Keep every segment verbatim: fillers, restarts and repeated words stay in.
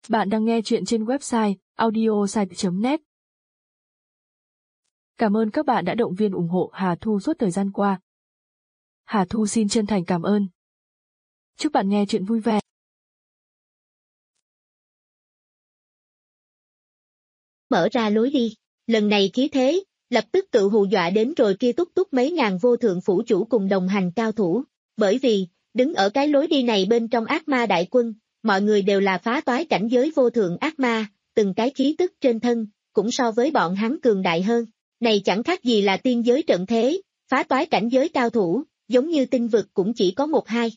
Bạn đang nghe chuyện trên website audiosite chấm net. Cảm ơn các bạn đã động viên ủng hộ Hà Thu suốt thời gian qua. Hà Thu xin chân thành cảm ơn. Chúc bạn nghe chuyện vui vẻ. Mở ra lối đi, lần này khí thế, lập tức tự hù dọa đến rồi kia túc túc mấy ngàn vô thượng phủ chủ cùng đồng hành cao thủ, bởi vì, đứng ở cái lối đi này bên trong ác ma đại quân, mọi người đều là phá toái cảnh giới vô thượng ác ma, từng cái khí tức trên thân, cũng so với bọn hắn cường đại hơn, này chẳng khác gì là tiên giới trận thế, phá toái cảnh giới cao thủ, giống như tinh vực cũng chỉ có một hai.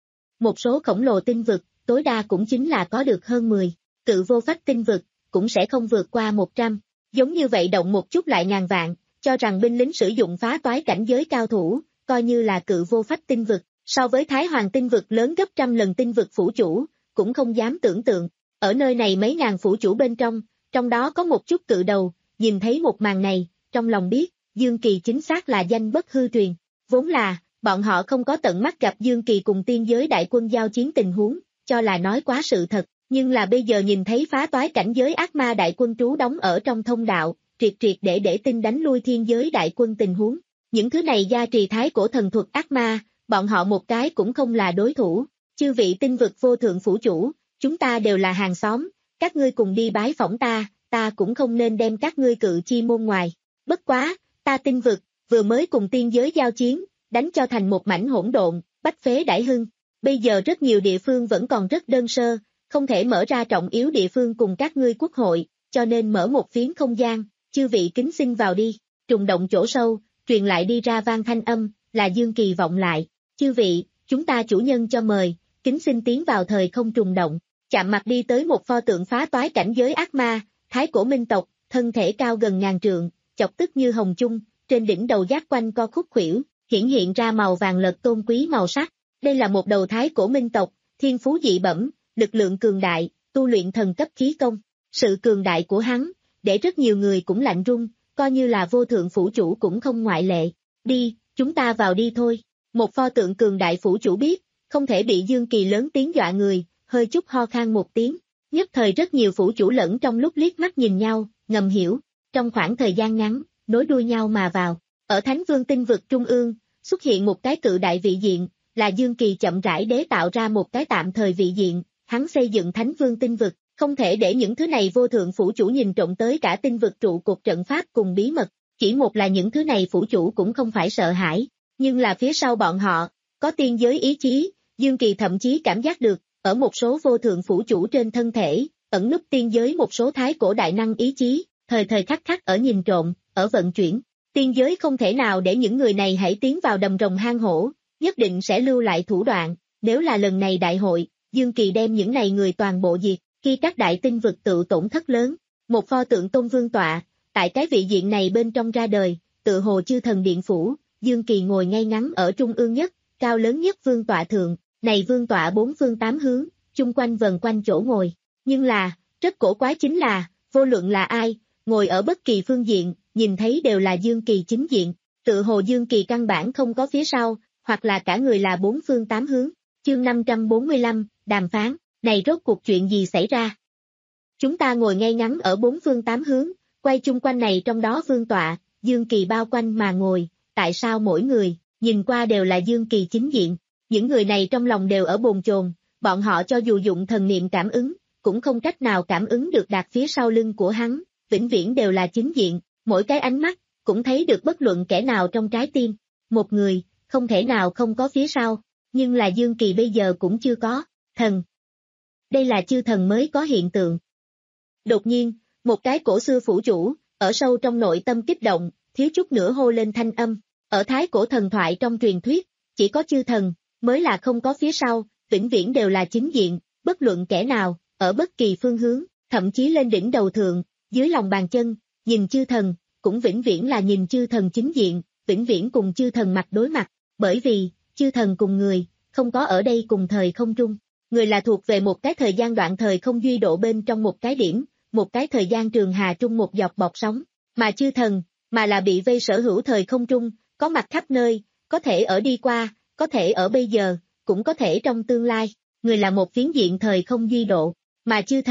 Một số khổng lồ tinh vực, tối đa cũng chính là có được hơn mười, cự vô phách tinh vực, cũng sẽ không vượt qua một trăm, giống như vậy động một chút lại ngàn vạn, cho rằng binh lính sử dụng phá toái cảnh giới cao thủ, coi như là cự vô phách tinh vực, so với Thái Hoàng tinh vực lớn gấp trăm lần tinh vực phủ chủ, cũng không dám tưởng tượng, ở nơi này mấy ngàn phủ chủ bên trong, trong đó có một chút cự đầu, nhìn thấy một màn này, trong lòng biết, Dương Kỳ chính xác là danh bất hư truyền, vốn là, bọn họ không có tận mắt gặp Dương Kỳ cùng tiên giới đại quân giao chiến tình huống, cho là nói quá sự thật. Nhưng là bây giờ nhìn thấy phá toái cảnh giới ác ma đại quân trú đóng ở trong thông đạo, triệt triệt để để tin đánh lui thiên giới đại quân tình huống. Những thứ này gia trì thái cổ thần thuật ác ma, bọn họ một cái cũng không là đối thủ. Chư vị tinh vực vô thượng phủ chủ, chúng ta đều là hàng xóm, các ngươi cùng đi bái phỏng ta, ta cũng không nên đem các ngươi cự chi môn ngoài. Bất quá, ta tinh vực, vừa mới cùng tiên giới giao chiến, đánh cho thành một mảnh hỗn độn, bách phế đãi hưng. Bây giờ rất nhiều địa phương vẫn còn rất đơn sơ, không thể mở ra trọng yếu địa phương cùng các ngươi quốc hội, cho nên mở một phiến không gian, chư vị kính xin vào đi, trùng động chỗ sâu, truyền lại đi ra vang thanh âm, là Dương Kỳ vọng lại, chư vị, chúng ta chủ nhân cho mời, kính xin tiến vào thời không trùng động, chạm mặt đi tới một pho tượng phá toái cảnh giới ác ma, thái cổ minh tộc, thân thể cao gần ngàn trượng, chọc tức như hồng chung, trên đỉnh đầu giác quanh co khúc khuỷu, hiển hiện ra màu vàng lợt tôn quý màu sắc, đây là một đầu thái cổ minh tộc, thiên phú dị bẩm, lực lượng cường đại, tu luyện thần cấp khí công, sự cường đại của hắn, để rất nhiều người cũng lạnh run, coi như là vô thượng phủ chủ cũng không ngoại lệ. Đi, chúng ta vào đi thôi. Một pho tượng cường đại phủ chủ biết, không thể bị Dương Kỳ lớn tiếng dọa người, hơi chút ho khan một tiếng. Nhất thời rất nhiều phủ chủ lẫn trong lúc liếc mắt nhìn nhau, ngầm hiểu, trong khoảng thời gian ngắn, nối đuôi nhau mà vào. Ở Thánh Vương tinh vực trung ương, xuất hiện một cái cự đại vị diện, là Dương Kỳ chậm rãi đế tạo ra một cái tạm thời vị diện. Hắn xây dựng Thánh Vương tinh vực, không thể để những thứ này vô thượng phủ chủ nhìn trộm tới cả tinh vực trụ cột trận pháp cùng bí mật, chỉ một là những thứ này phủ chủ cũng không phải sợ hãi, nhưng là phía sau bọn họ, có tiên giới ý chí, Dương Kỳ thậm chí cảm giác được, ở một số vô thượng phủ chủ trên thân thể, ẩn núp tiên giới một số thái cổ đại năng ý chí, thời thời khắc khắc ở nhìn trộm, ở vận chuyển, tiên giới không thể nào để những người này hãy tiến vào đầm rồng hang hổ, nhất định sẽ lưu lại thủ đoạn, nếu là lần này đại hội, Dương Kỳ đem những này người toàn bộ diệt, khi các đại tinh vực tự tổn thất lớn, một pho tượng tôn vương tọa, tại cái vị diện này bên trong ra đời, tự hồ chư thần điện phủ, Dương Kỳ ngồi ngay ngắn ở trung ương nhất, cao lớn nhất vương tọa thượng, này vương tọa bốn phương tám hướng, chung quanh vần quanh chỗ ngồi, nhưng là, rất cổ quái chính là, vô luận là ai, ngồi ở bất kỳ phương diện, nhìn thấy đều là Dương Kỳ chính diện, tự hồ Dương Kỳ căn bản không có phía sau, hoặc là cả người là bốn phương tám hướng. Chương năm trăm bốn mươi lăm, đàm phán, này rốt cuộc chuyện gì xảy ra? Chúng ta ngồi ngay ngắn ở bốn phương tám hướng, quay chung quanh này trong đó vương tọa, Dương Kỳ bao quanh mà ngồi, tại sao mỗi người, nhìn qua đều là Dương Kỳ chính diện, những người này trong lòng đều ở bồn chồn, bọn họ cho dù dụng thần niệm cảm ứng, cũng không cách nào cảm ứng được đạt phía sau lưng của hắn, vĩnh viễn đều là chính diện, mỗi cái ánh mắt, cũng thấy được bất luận kẻ nào trong trái tim, một người, không thể nào không có phía sau. Nhưng là Dương Kỳ bây giờ cũng chưa có, thần. Đây là chư thần mới có hiện tượng. Đột nhiên, một cái cổ xưa phủ chủ, ở sâu trong nội tâm kích động, thiếu chút nữa hô lên thanh âm, ở thái cổ thần thoại trong truyền thuyết, chỉ có chư thần, mới là không có phía sau, vĩnh viễn đều là chính diện, bất luận kẻ nào, ở bất kỳ phương hướng, thậm chí lên đỉnh đầu thượng, dưới lòng bàn chân, nhìn chư thần, cũng vĩnh viễn là nhìn chư thần chính diện, vĩnh viễn cùng chư thần mặt đối mặt, bởi vì, chư thần cùng người, không có ở đây cùng thời không trung. Người là thuộc về một cái thời gian đoạn thời không duy độ bên trong một cái điểm, một cái thời gian trường hà trung một dọc bọt sóng, mà chư thần, mà là bị vây sở hữu thời không trung, có mặt khắp nơi, có thể ở đi qua, có thể ở bây giờ, cũng có thể trong tương lai. Người là một phiến diện thời không duy độ, mà chư thần,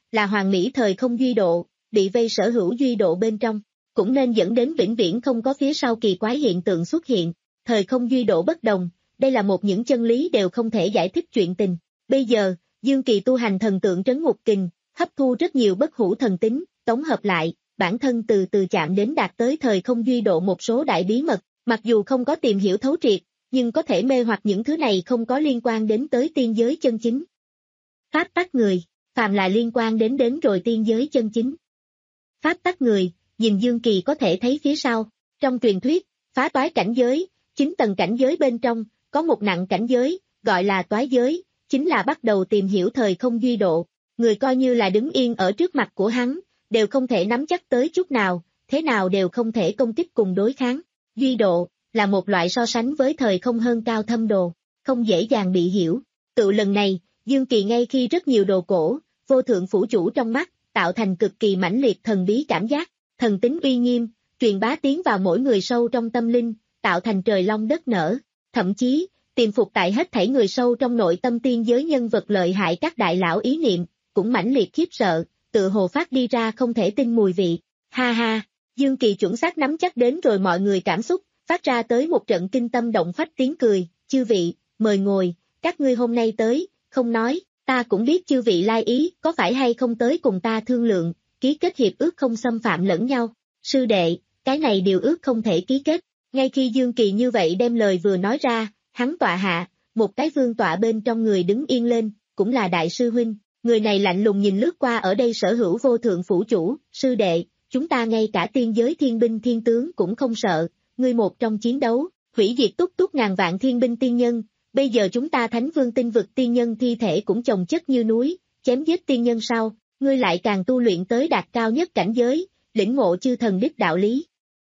là hoàn mỹ thời không duy độ, bị vây sở hữu duy độ bên trong, cũng nên dẫn đến vĩnh viễn không có phía sau kỳ quái hiện tượng xuất hiện, thời không duy độ bất đồng, đây là một những chân lý đều không thể giải thích chuyện tình. Bây giờ, Dương Kỳ tu hành thần tượng trấn ngục kình, hấp thu rất nhiều bất hủ thần tính, tổng hợp lại, bản thân từ từ chạm đến đạt tới thời không duy độ một số đại bí mật, mặc dù không có tìm hiểu thấu triệt, nhưng có thể mê hoặc những thứ này không có liên quan đến tới tiên giới chân chính. Pháp tắc người, phàm là liên quan đến đến rồi tiên giới chân chính. Pháp tắc người, nhìn Dương Kỳ có thể thấy phía sau, trong truyền thuyết, phá toái cảnh giới, chín tầng cảnh giới bên trong, có một nặng cảnh giới, gọi là toái giới, chính là bắt đầu tìm hiểu thời không duy độ, người coi như là đứng yên ở trước mặt của hắn, đều không thể nắm chắc tới chút nào, thế nào đều không thể công kích cùng đối kháng. Duy độ, là một loại so sánh với thời không hơn cao thâm đồ, không dễ dàng bị hiểu. Tự lần này, Dương Kỳ ngay khi rất nhiều đồ cổ, vô thượng phủ chủ trong mắt, tạo thành cực kỳ mãnh liệt thần bí cảm giác, thần tính uy nghiêm, truyền bá tiến vào mỗi người sâu trong tâm linh, tạo thành trời long đất nở, thậm chí, tiềm phục tại hết thảy người sâu trong nội tâm tiên giới nhân vật lợi hại các đại lão ý niệm, cũng mãnh liệt khiếp sợ, tự hồ phát đi ra không thể tin mùi vị. Ha ha, Dương Kỳ chuẩn xác nắm chắc đến rồi mọi người cảm xúc, phát ra tới một trận kinh tâm động phách tiếng cười, chư vị, mời ngồi, các ngươi hôm nay tới, không nói, ta cũng biết chư vị lai ý, có phải hay không tới cùng ta thương lượng, ký kết hiệp ước không xâm phạm lẫn nhau. Sư đệ, cái này điều ước không thể ký kết. Ngay khi Dương Kỳ như vậy đem lời vừa nói ra, hắn tọa hạ, một cái vương tọa bên trong người đứng yên lên, cũng là đại sư huynh, người này lạnh lùng nhìn lướt qua ở đây sở hữu vô thượng phủ chủ, sư đệ, chúng ta ngay cả tiên giới thiên binh thiên tướng cũng không sợ, ngươi một trong chiến đấu, hủy diệt túc túc ngàn vạn thiên binh tiên nhân, bây giờ chúng ta thánh vương tinh vực tiên nhân thi thể cũng chồng chất như núi, chém giết tiên nhân sau, ngươi lại càng tu luyện tới đạt cao nhất cảnh giới, lĩnh ngộ chư thần đích đạo lý.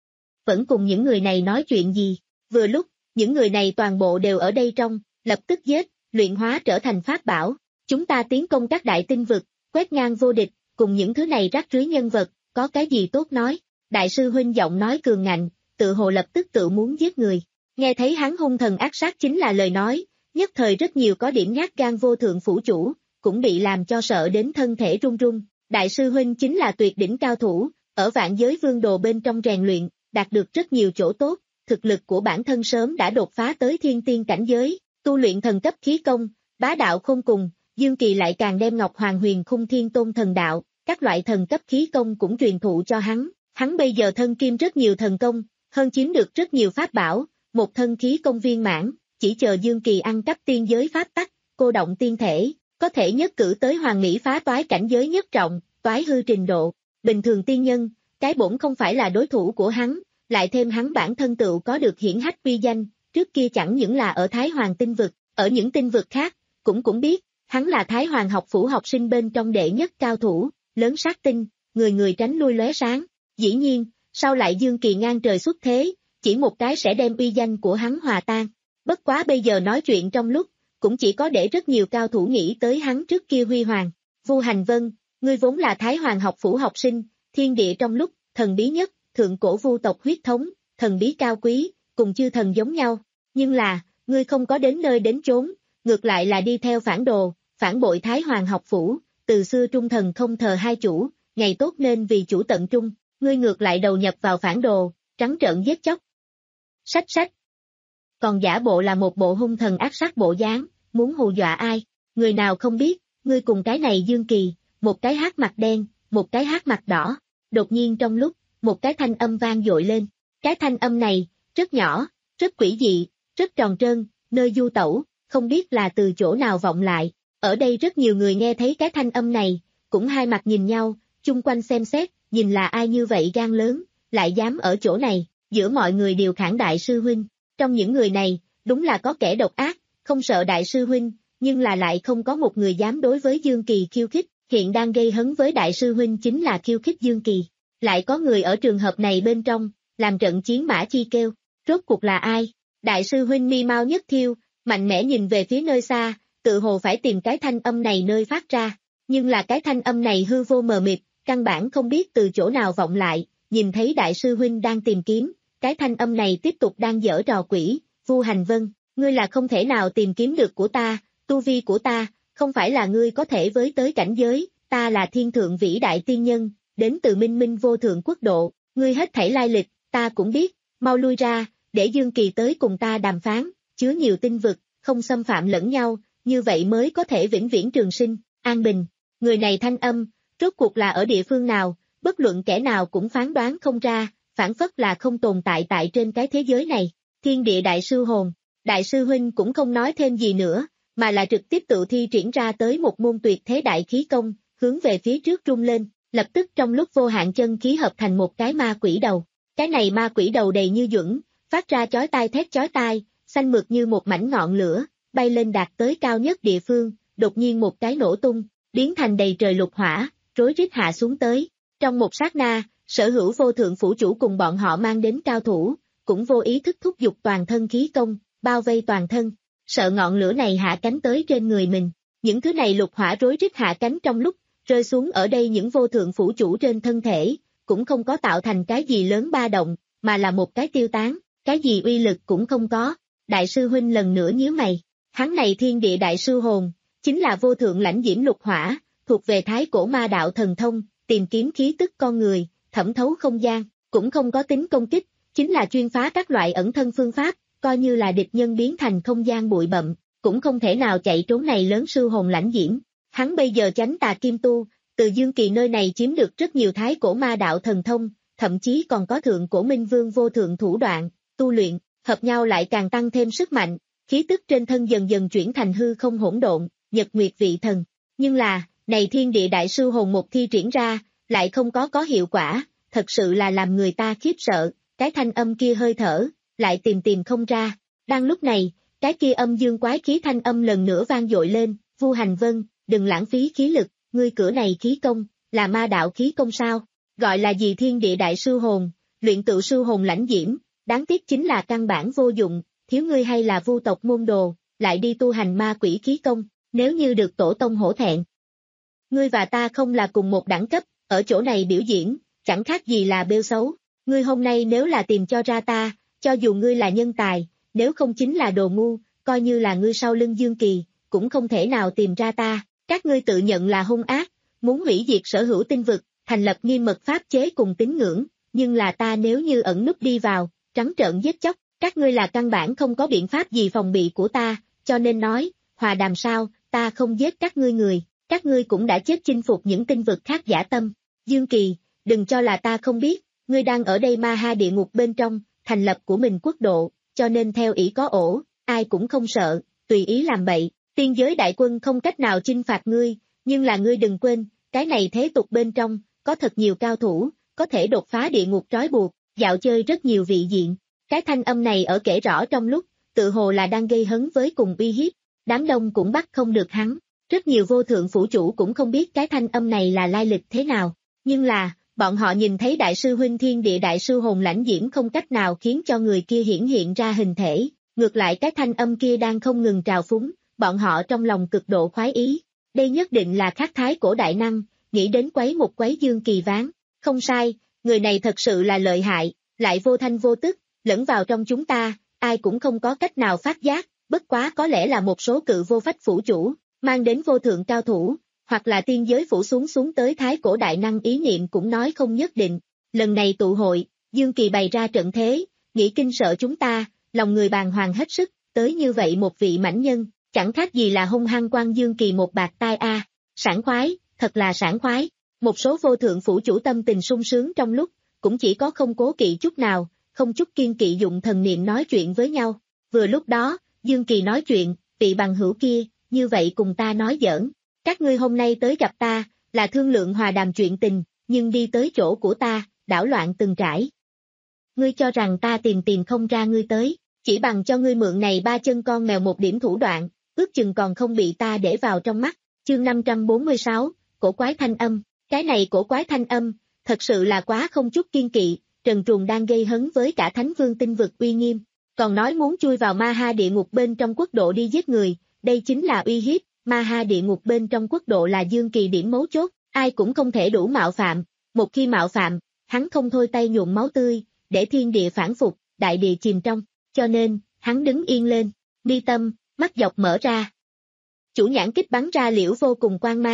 Vẫn cùng những người này nói chuyện gì, vừa lúc, những người này toàn bộ đều ở đây trong, lập tức giết, luyện hóa trở thành pháp bảo, chúng ta tiến công các đại tinh vực, quét ngang vô địch, cùng những thứ này rác rưới nhân vật, có cái gì tốt nói, đại sư huynh giọng nói cường ngạnh, tự hồ lập tức tự muốn giết người, nghe thấy hắn hung thần ác sát chính là lời nói, nhất thời rất nhiều có điểm nhát gan vô thượng phủ chủ, cũng bị làm cho sợ đến thân thể run run, đại sư huynh chính là tuyệt đỉnh cao thủ, ở vạn giới vương đồ bên trong rèn luyện, đạt được rất nhiều chỗ tốt, thực lực của bản thân sớm đã đột phá tới thiên tiên cảnh giới, tu luyện thần cấp khí công, bá đạo không cùng, Dương Kỳ lại càng đem Ngọc Hoàng Huyền Khung Thiên Tôn thần đạo, các loại thần cấp khí công cũng truyền thụ cho hắn, hắn bây giờ thân kim rất nhiều thần công, hơn chiếm được rất nhiều pháp bảo, một thân khí công viên mãn, chỉ chờ Dương Kỳ ăn cắp tiên giới pháp tắc, cô động tiên thể, có thể nhất cử tới hoàng mỹ phá toái cảnh giới nhất trọng, toái hư trình độ, bình thường tiên nhân, cái bổn không phải là đối thủ của hắn, lại thêm hắn bản thân tựu có được hiển hách uy danh, trước kia chẳng những là ở Thái Hoàng tinh vực, ở những tinh vực khác, cũng cũng biết, hắn là Thái Hoàng học phủ học sinh bên trong đệ nhất cao thủ, lớn sát tinh, người người tránh lui lóe sáng, dĩ nhiên, sau lại Dương Kỳ ngang trời xuất thế, chỉ một cái sẽ đem uy danh của hắn hòa tan, bất quá bây giờ nói chuyện trong lúc, cũng chỉ có để rất nhiều cao thủ nghĩ tới hắn trước kia huy hoàng, Vu Hành Vân, ngươi vốn là Thái Hoàng học phủ học sinh, thiên địa trong lúc, thần bí nhất, thượng cổ vu tộc huyết thống, thần bí cao quý, cùng chư thần giống nhau, nhưng là, ngươi không có đến nơi đến chốn, ngược lại là đi theo phản đồ, phản bội Thái Hoàng học phủ, từ xưa trung thần không thờ hai chủ, ngày tốt nên vì chủ tận trung, ngươi ngược lại đầu nhập vào phản đồ, trắng trợn giết chóc. Sách sách. Còn giả bộ là một bộ hung thần ác sát bộ dáng, muốn hù dọa ai, người nào không biết, ngươi cùng cái này Dương Kỳ, một cái hát mặt đen, một cái hát mặt đỏ, đột nhiên trong lúc, một cái thanh âm vang dội lên, cái thanh âm này, rất nhỏ, rất quỷ dị, rất tròn trơn, nơi du tẩu, không biết là từ chỗ nào vọng lại, ở đây rất nhiều người nghe thấy cái thanh âm này, cũng hai mặt nhìn nhau, chung quanh xem xét, nhìn là ai như vậy gan lớn, lại dám ở chỗ này, giữa mọi người đều khản đại sư huynh, trong những người này, đúng là có kẻ độc ác, không sợ đại sư huynh, nhưng là lại không có một người dám đối với Dương Kỳ khiêu khích, hiện đang gây hấn với đại sư huynh chính là khiêu khích Dương Kỳ, lại có người ở trường hợp này bên trong, làm trận chiến mã chi kêu, rốt cuộc là ai, đại sư huynh mi mau nhất thiêu, mạnh mẽ nhìn về phía nơi xa, tự hồ phải tìm cái thanh âm này nơi phát ra, nhưng là cái thanh âm này hư vô mờ mịt, căn bản không biết từ chỗ nào vọng lại, nhìn thấy đại sư huynh đang tìm kiếm, cái thanh âm này tiếp tục đang giở trò quỷ, Vu Hành Vân, ngươi là không thể nào tìm kiếm được của ta, tu vi của ta, không phải là ngươi có thể với tới cảnh giới, ta là thiên thượng vĩ đại tiên nhân, đến từ minh minh vô thượng quốc độ, ngươi hết thảy lai lịch, ta cũng biết, mau lui ra, để Dương Kỳ tới cùng ta đàm phán, chứa nhiều tinh vực, không xâm phạm lẫn nhau, như vậy mới có thể vĩnh viễn trường sinh, an bình. Người này thanh âm, rốt cuộc là ở địa phương nào, bất luận kẻ nào cũng phán đoán không ra, phản phất là không tồn tại tại trên cái thế giới này. Thiên địa đại sư hồn, đại sư huynh cũng không nói thêm gì nữa, mà là trực tiếp tự thi triển ra tới một môn tuyệt thế đại khí công, hướng về phía trước rung lên, lập tức trong lúc vô hạn chân khí hợp thành một cái ma quỷ đầu. Cái này ma quỷ đầu đầy như duẩn, phát ra chói tai thét chói tai, xanh mượt như một mảnh ngọn lửa, bay lên đạt tới cao nhất địa phương, đột nhiên một cái nổ tung, biến thành đầy trời lục hỏa, rối rít hạ xuống tới. Trong một sát na, sở hữu vô thượng phủ chủ cùng bọn họ mang đến cao thủ, cũng vô ý thức thúc giục toàn thân khí công, bao vây toàn thân, sợ ngọn lửa này hạ cánh tới trên người mình. Những thứ này lục hỏa rối rít hạ cánh trong lúc, rơi xuống ở đây những vô thượng phủ chủ trên thân thể, cũng không có tạo thành cái gì lớn ba động, mà là một cái tiêu tán, cái gì uy lực cũng không có. Đại sư huynh lần nữa nhíu mày, hắn này thiên địa đại sư hồn, chính là vô thượng lãnh diễm lục hỏa, thuộc về thái cổ ma đạo thần thông, tìm kiếm khí tức con người, thẩm thấu không gian, cũng không có tính công kích, chính là chuyên phá các loại ẩn thân phương pháp, coi như là địch nhân biến thành không gian bụi bậm, cũng không thể nào chạy trốn này lớn sư hồn lãnh diễm. Hắn bây giờ chánh tà kim tu, từ Dương Kỳ nơi này chiếm được rất nhiều thái cổ ma đạo thần thông, thậm chí còn có thượng cổ minh vương vô thượng thủ đoạn, tu luyện, hợp nhau lại càng tăng thêm sức mạnh, khí tức trên thân dần dần chuyển thành hư không hỗn độn, nhật nguyệt vị thần. Nhưng là, này thiên địa đại sư hồn một thi triển ra, lại không có có hiệu quả, thật sự là làm người ta khiếp sợ, cái thanh âm kia hơi thở, lại tìm tìm không ra. Đang lúc này, cái kia âm dương quái khí thanh âm lần nữa vang dội lên, Vu Hành Vân, đừng lãng phí khí lực, ngươi cửa này khí công, là ma đạo khí công sao? Gọi là gì thiên địa đại sư hồn, luyện tự sư hồn lãnh diễm, đáng tiếc chính là căn bản vô dụng, thiếu ngươi hay là vu tộc môn đồ, lại đi tu hành ma quỷ khí công, nếu như được tổ tông hổ thẹn. Ngươi và ta không là cùng một đẳng cấp, ở chỗ này biểu diễn, chẳng khác gì là bêu xấu, ngươi hôm nay nếu là tìm cho ra ta, cho dù ngươi là nhân tài, nếu không chính là đồ ngu, coi như là ngươi sau lưng Dương Kỳ, cũng không thể nào tìm ra ta, các ngươi tự nhận là hung ác, muốn hủy diệt sở hữu tinh vực, thành lập nghiêm mật pháp chế cùng tín ngưỡng, nhưng là ta nếu như ẩn núp đi vào, trắng trợn giết chóc, các ngươi là căn bản không có biện pháp gì phòng bị của ta, cho nên nói, hòa đàm sao, ta không giết các ngươi người, các ngươi cũng đã chết chinh phục những tinh vực khác dã tâm. Dương Kỳ, đừng cho là ta không biết, ngươi đang ở đây ma ha địa ngục bên trong, thành lập của mình quốc độ, cho nên theo ý có ổ, ai cũng không sợ, tùy ý làm bậy, tiên giới đại quân không cách nào chinh phạt ngươi, nhưng là ngươi đừng quên, cái này thế tục bên trong, có thật nhiều cao thủ, có thể đột phá địa ngục trói buộc, dạo chơi rất nhiều vị diện. Cái thanh âm này ở kể rõ trong lúc, tự hồ là đang gây hấn với cùng uy hiếp, đám đông cũng bắt không được hắn, rất nhiều vô thượng phủ chủ cũng không biết cái thanh âm này là lai lịch thế nào, nhưng là, bọn họ nhìn thấy đại sư huynh thiên địa đại sư hồn lãnh diễm không cách nào khiến cho người kia hiển hiện ra hình thể, ngược lại cái thanh âm kia đang không ngừng trào phúng, bọn họ trong lòng cực độ khoái ý, đây nhất định là khắc thái cổ đại năng, nghĩ đến quấy một quấy Dương Kỳ ván, không sai, người này thật sự là lợi hại, lại vô thanh vô tức, lẫn vào trong chúng ta, ai cũng không có cách nào phát giác, bất quá có lẽ là một số cự vô phách phủ chủ, mang đến vô thượng cao thủ, hoặc là tiên giới phủ xuống xuống tới thái cổ đại năng ý niệm cũng nói không nhất định. Lần này tụ hội, Dương Kỳ bày ra trận thế, nghĩ kinh sợ chúng ta, lòng người bàng hoàng hết sức, tới như vậy một vị mãnh nhân, chẳng khác gì là hung hăng quan Dương Kỳ một bạt tai a, à. Sảng khoái, thật là sảng khoái. Một số vô thượng phủ chủ tâm tình sung sướng trong lúc, cũng chỉ có không cố kỵ chút nào, không chút kiên kỵ dụng thần niệm nói chuyện với nhau. Vừa lúc đó, Dương Kỳ nói chuyện, vị bằng hữu kia, như vậy cùng ta nói giỡn. Các ngươi hôm nay tới gặp ta, là thương lượng hòa đàm chuyện tình, nhưng đi tới chỗ của ta, đảo loạn từng trải. Ngươi cho rằng ta tìm tìm không ra ngươi tới, chỉ bằng cho ngươi mượn này ba chân con mèo một điểm thủ đoạn, ước chừng còn không bị ta để vào trong mắt. Chương năm trăm bốn mươi sáu, cổ quái thanh âm, cái này cổ quái thanh âm, thật sự là quá không chút kiên kỵ, trần truồng đang gây hấn với cả thánh vương tinh vực uy nghiêm, còn nói muốn chui vào ma ha địa ngục bên trong quốc độ đi giết người, đây chính là uy hiếp, ma ha địa ngục bên trong quốc độ là Dương Kỳ điểm mấu chốt, ai cũng không thể đủ mạo phạm, một khi mạo phạm, hắn không thôi tay nhuộm máu tươi, để thiên địa phản phục, đại địa chìm trong, cho nên, hắn đứng yên lên, mi tâm, mắt dọc mở ra. Chủ nhãn kích bắn ra liễu vô cùng quang mang,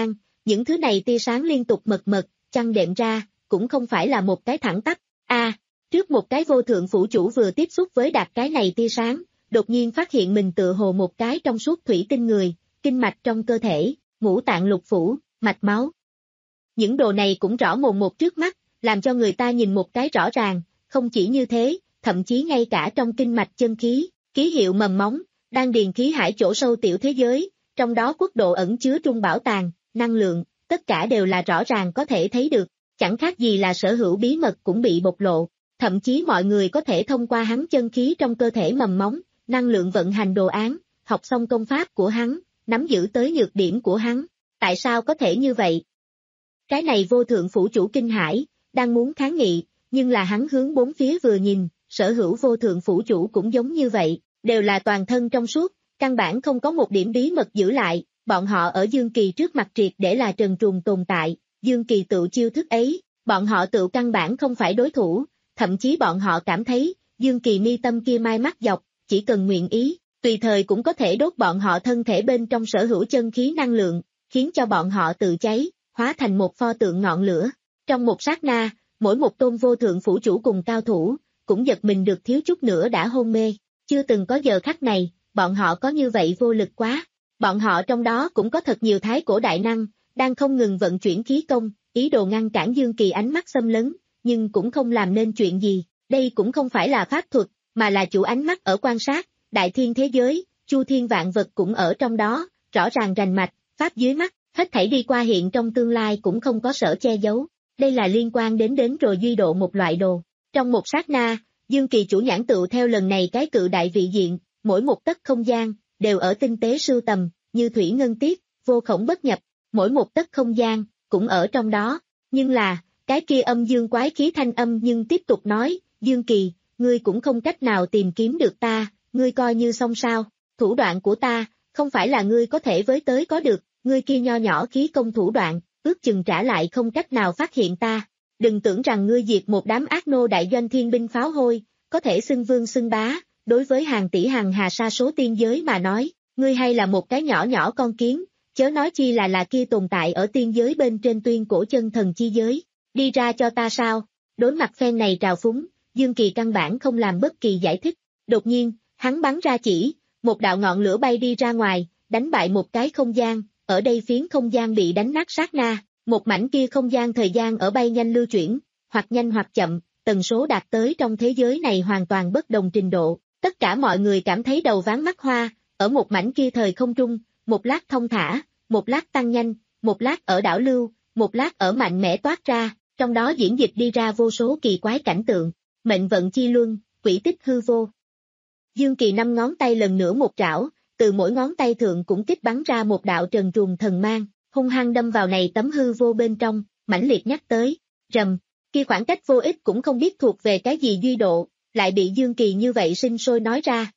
Những thứ này tia sáng liên tục mật mật, chăng đệm ra, cũng không phải là một cái thẳng tắp. A, à, trước một cái vô thượng phủ chủ vừa tiếp xúc với đạt cái này tia sáng, đột nhiên phát hiện mình tựa hồ một cái trong suốt thủy tinh người, kinh mạch trong cơ thể, ngũ tạng lục phủ, mạch máu. Những đồ này cũng rõ mồn một trước mắt, làm cho người ta nhìn một cái rõ ràng, không chỉ như thế, thậm chí ngay cả trong kinh mạch chân khí, ký hiệu mầm móng, đan điền khí hải chỗ sâu tiểu thế giới, trong đó quốc độ ẩn chứa trung bảo tàng, năng lượng, tất cả đều là rõ ràng có thể thấy được, chẳng khác gì là sở hữu bí mật cũng bị bộc lộ, thậm chí mọi người có thể thông qua hắn chân khí trong cơ thể mầm móng, năng lượng vận hành đồ án, học xong công pháp của hắn, nắm giữ tới nhược điểm của hắn. Tại sao có thể như vậy? Cái này vô thượng phủ chủ kinh hải, đang muốn kháng nghị, nhưng là hắn hướng bốn phía vừa nhìn, sở hữu vô thượng phủ chủ cũng giống như vậy, đều là toàn thân trong suốt, căn bản không có một điểm bí mật giữ lại, bọn họ ở Dương Kỳ trước mặt triệt để là trần truồng tồn tại, Dương Kỳ tự chiêu thức ấy, bọn họ tự căn bản không phải đối thủ, thậm chí bọn họ cảm thấy, Dương Kỳ mi tâm kia mai mắt dọc, chỉ cần nguyện ý, tùy thời cũng có thể đốt bọn họ thân thể bên trong sở hữu chân khí năng lượng, khiến cho bọn họ tự cháy, hóa thành một pho tượng ngọn lửa. Trong một sát na, mỗi một tôn vô thượng phủ chủ cùng cao thủ, cũng giật mình được thiếu chút nữa đã hôn mê, chưa từng có giờ khắc này, bọn họ có như vậy vô lực quá. Bọn họ trong đó cũng có thật nhiều thái cổ đại năng, đang không ngừng vận chuyển khí công, ý đồ ngăn cản Dương Kỳ ánh mắt xâm lấn, nhưng cũng không làm nên chuyện gì, đây cũng không phải là pháp thuật, mà là chủ ánh mắt ở quan sát, đại thiên thế giới, chu thiên vạn vật cũng ở trong đó, rõ ràng rành mạch, pháp dưới mắt, hết thảy đi qua hiện trong tương lai cũng không có sở che giấu, đây là liên quan đến đến rồi duy độ một loại đồ. Trong một sát na, Dương Kỳ chủ nhãn tựu theo lần này cái cự đại vị diện, mỗi một tấc không gian, đều ở tinh tế sưu tầm, như thủy ngân tiết, vô khổng bất nhập, mỗi một tấc không gian, cũng ở trong đó, nhưng là, cái kia âm dương quái khí thanh âm nhưng tiếp tục nói, Dương Kỳ, ngươi cũng không cách nào tìm kiếm được ta, ngươi coi như xong sao, thủ đoạn của ta, không phải là ngươi có thể với tới có được, ngươi kia nho nhỏ khí công thủ đoạn, ước chừng trả lại không cách nào phát hiện ta, đừng tưởng rằng ngươi diệt một đám ác nô đại doanh thiên binh pháo hôi, có thể xưng vương xưng bá, đối với hàng tỷ hàng hà sa số tiên giới mà nói, ngươi hay là một cái nhỏ nhỏ con kiến, chớ nói chi là là kia tồn tại ở tiên giới bên trên tuyên cổ chân thần chi giới, đi ra cho ta sao, đối mặt phen này trào phúng, Dương Kỳ căn bản không làm bất kỳ giải thích, đột nhiên, hắn bắn ra chỉ, một đạo ngọn lửa bay đi ra ngoài, đánh bại một cái không gian, ở đây phiến không gian bị đánh nát sát na, một mảnh kia không gian thời gian ở bay nhanh lưu chuyển, hoặc nhanh hoặc chậm, tần số đạt tới trong thế giới này hoàn toàn bất đồng trình độ, tất cả mọi người cảm thấy đầu váng mắt hoa, ở một mảnh kia thời không trung, một lát thông thả, một lát tăng nhanh, một lát ở đảo lưu, một lát ở mạnh mẽ toát ra, trong đó diễn dịch đi ra vô số kỳ quái cảnh tượng, mệnh vận chi luân, quỷ tích hư vô. Dương Kỳ năm ngón tay lần nữa một trảo, từ mỗi ngón tay thượng cũng kích bắn ra một đạo trần truồng thần mang, hung hăng đâm vào này tấm hư vô bên trong, mãnh liệt nhắc tới, rầm, kia khoảng cách vô ích cũng không biết thuộc về cái gì duy độ, lại bị Dương Kỳ như vậy sinh sôi nói ra.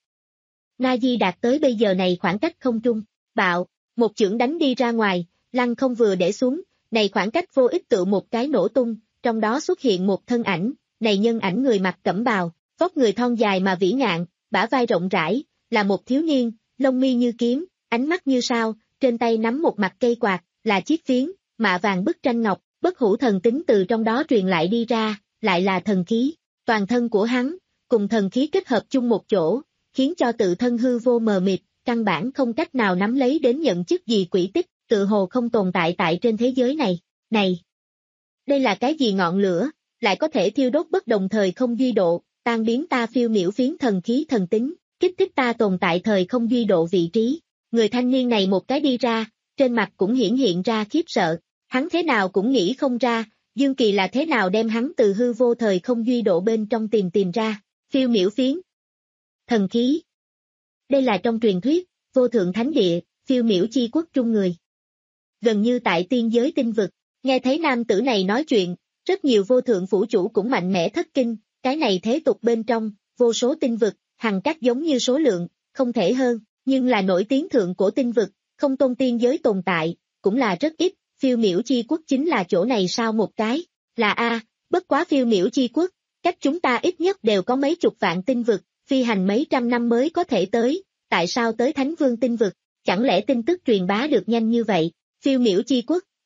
Na Di đạt tới bây giờ này khoảng cách không trung, bạo, một chưởng đánh đi ra ngoài, lăng không vừa để xuống, này khoảng cách vô ích tự một cái nổ tung, trong đó xuất hiện một thân ảnh, này nhân ảnh người mặc cẩm bào, vóc người thon dài mà vĩ ngạn, bả vai rộng rãi, là một thiếu niên, lông mi như kiếm, ánh mắt như sao, trên tay nắm một mặt cây quạt, là chiếc phiến, mạ vàng bức tranh ngọc, bất hủ thần tính từ trong đó truyền lại đi ra, lại là thần khí, toàn thân của hắn, cùng thần khí kết hợp chung một chỗ, khiến cho tự thân hư vô mờ mịt, căn bản không cách nào nắm lấy đến nhận chức gì quỷ tích, tự hồ không tồn tại tại trên thế giới này, này. Đây là cái gì ngọn lửa, lại có thể thiêu đốt bất đồng thời không duy độ, tan biến ta phiêu miểu phiến thần khí thần tính, kích thích ta tồn tại thời không duy độ vị trí. Người thanh niên này một cái đi ra, trên mặt cũng hiển hiện ra khiếp sợ, hắn thế nào cũng nghĩ không ra, Dương Kỳ là thế nào đem hắn từ hư vô thời không duy độ bên trong tìm tìm ra, phiêu miểu phiến. Thần khí. Đây là trong truyền thuyết, vô thượng thánh địa, phiêu miểu chi quốc trung người. Gần như tại tiên giới tinh vực, nghe thấy nam tử này nói chuyện, rất nhiều vô thượng phủ chủ cũng mạnh mẽ thất kinh, cái này thế tục bên trong, vô số tinh vực, hằng các giống như số lượng, không thể hơn, nhưng là nổi tiếng thượng cổ tinh vực, không tôn tiên giới tồn tại, cũng là rất ít, phiêu miểu chi quốc chính là chỗ này sao một cái, là a, bất quá phiêu miểu chi quốc, cách chúng ta ít nhất đều có mấy chục vạn tinh vực, phi hành mấy trăm năm mới có thể tới, tại sao tới Thánh Vương tinh vực, chẳng lẽ tin tức truyền bá được nhanh như vậy, phiêu miểu chi quốc,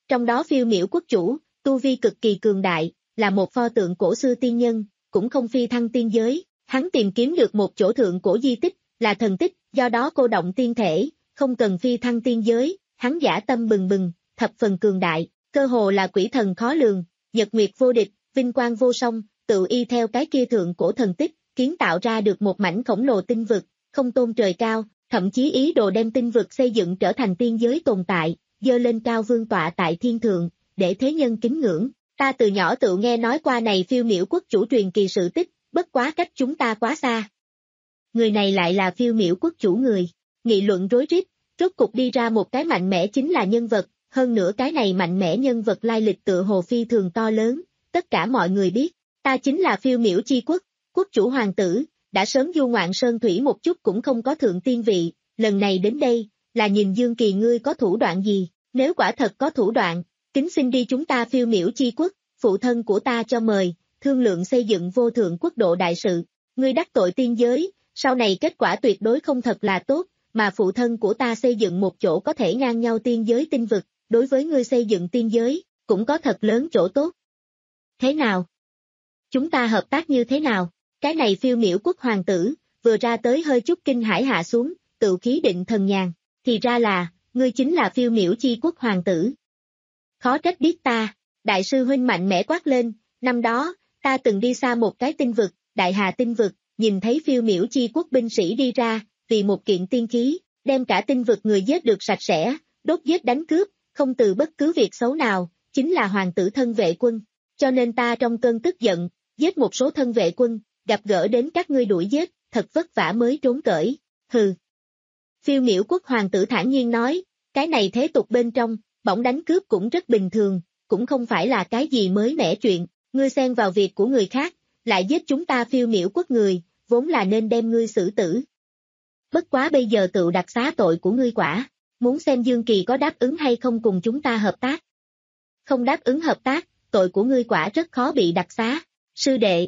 Trong đó phiêu miểu quốc chủ, tu vi cực kỳ cường đại, là một pho tượng cổ xưa tiên nhân, cũng không phi thăng tiên giới, hắn tìm kiếm được một chỗ thượng cổ di tích, là thần tích, do đó cô động tiên thể, không cần phi thăng tiên giới, hắn dã tâm bừng bừng, thập phần cường đại, cơ hồ là quỷ thần khó lường, nhật nguyệt vô địch, vinh quang vô song, tự y theo cái kia thượng cổ thần tích, kiến tạo ra được một mảnh khổng lồ tinh vực, không tôn trời cao, thậm chí ý đồ đem tinh vực xây dựng trở thành tiên giới tồn tại, dơ lên cao vương tọa tại thiên thượng, để thế nhân kính ngưỡng. Ta từ nhỏ tự nghe nói qua này phiêu miểu quốc chủ truyền kỳ sự tích, bất quá cách chúng ta quá xa. Người này lại là phiêu miểu quốc chủ người, nghị luận rối rít, rốt cục đi ra một cái mạnh mẽ chính là nhân vật, hơn nữa cái này mạnh mẽ nhân vật lai lịch tựa hồ phi thường to lớn, tất cả mọi người biết, ta chính là phiêu miểu chi quốc, quốc chủ hoàng tử, đã sớm du ngoạn sơn thủy một chút cũng không có thượng tiên vị, lần này đến đây, là nhìn Dương Kỳ ngươi có thủ đoạn gì, nếu quả thật có thủ đoạn, kính xin đi chúng ta phiêu miểu chi quốc, phụ thân của ta cho mời, thương lượng xây dựng vô thượng quốc độ đại sự, ngươi đắc tội tiên giới, sau này kết quả tuyệt đối không thật là tốt, mà phụ thân của ta xây dựng một chỗ có thể ngang nhau tiên giới tinh vực, đối với ngươi xây dựng tiên giới, cũng có thật lớn chỗ tốt. Thế nào? Chúng ta hợp tác như thế nào? Cái này phiêu miểu quốc hoàng tử, vừa ra tới hơi chút kinh hải hạ xuống, tự khí định thần nhàn, thì ra là, ngươi chính là phiêu miểu chi quốc hoàng tử. Khó trách biết ta, đại sư huynh mạnh mẽ quát lên, năm đó, ta từng đi xa một cái tinh vực, đại hà tinh vực, nhìn thấy phiêu miểu chi quốc binh sĩ đi ra, vì một kiện tiên khí, đem cả tinh vực người giết được sạch sẽ, đốt giết đánh cướp, không từ bất cứ việc xấu nào, chính là hoàng tử thân vệ quân. Cho nên ta trong cơn tức giận, giết một số thân vệ quân, gặp gỡ đến các ngươi đuổi giết, thật vất vả mới trốn cởi, hừ. Phiêu miểu quốc hoàng tử thản nhiên nói, cái này thế tục bên trong, bỗng đánh cướp cũng rất bình thường, cũng không phải là cái gì mới mẻ chuyện, ngươi xen vào việc của người khác, lại giết chúng ta phiêu miểu quốc người, vốn là nên đem ngươi xử tử. Bất quá bây giờ tự đặt xá tội của ngươi quả, muốn xem Dương Kỳ có đáp ứng hay không cùng chúng ta hợp tác. Không đáp ứng hợp tác, tội của ngươi quả rất khó bị đặc xá, sư đệ.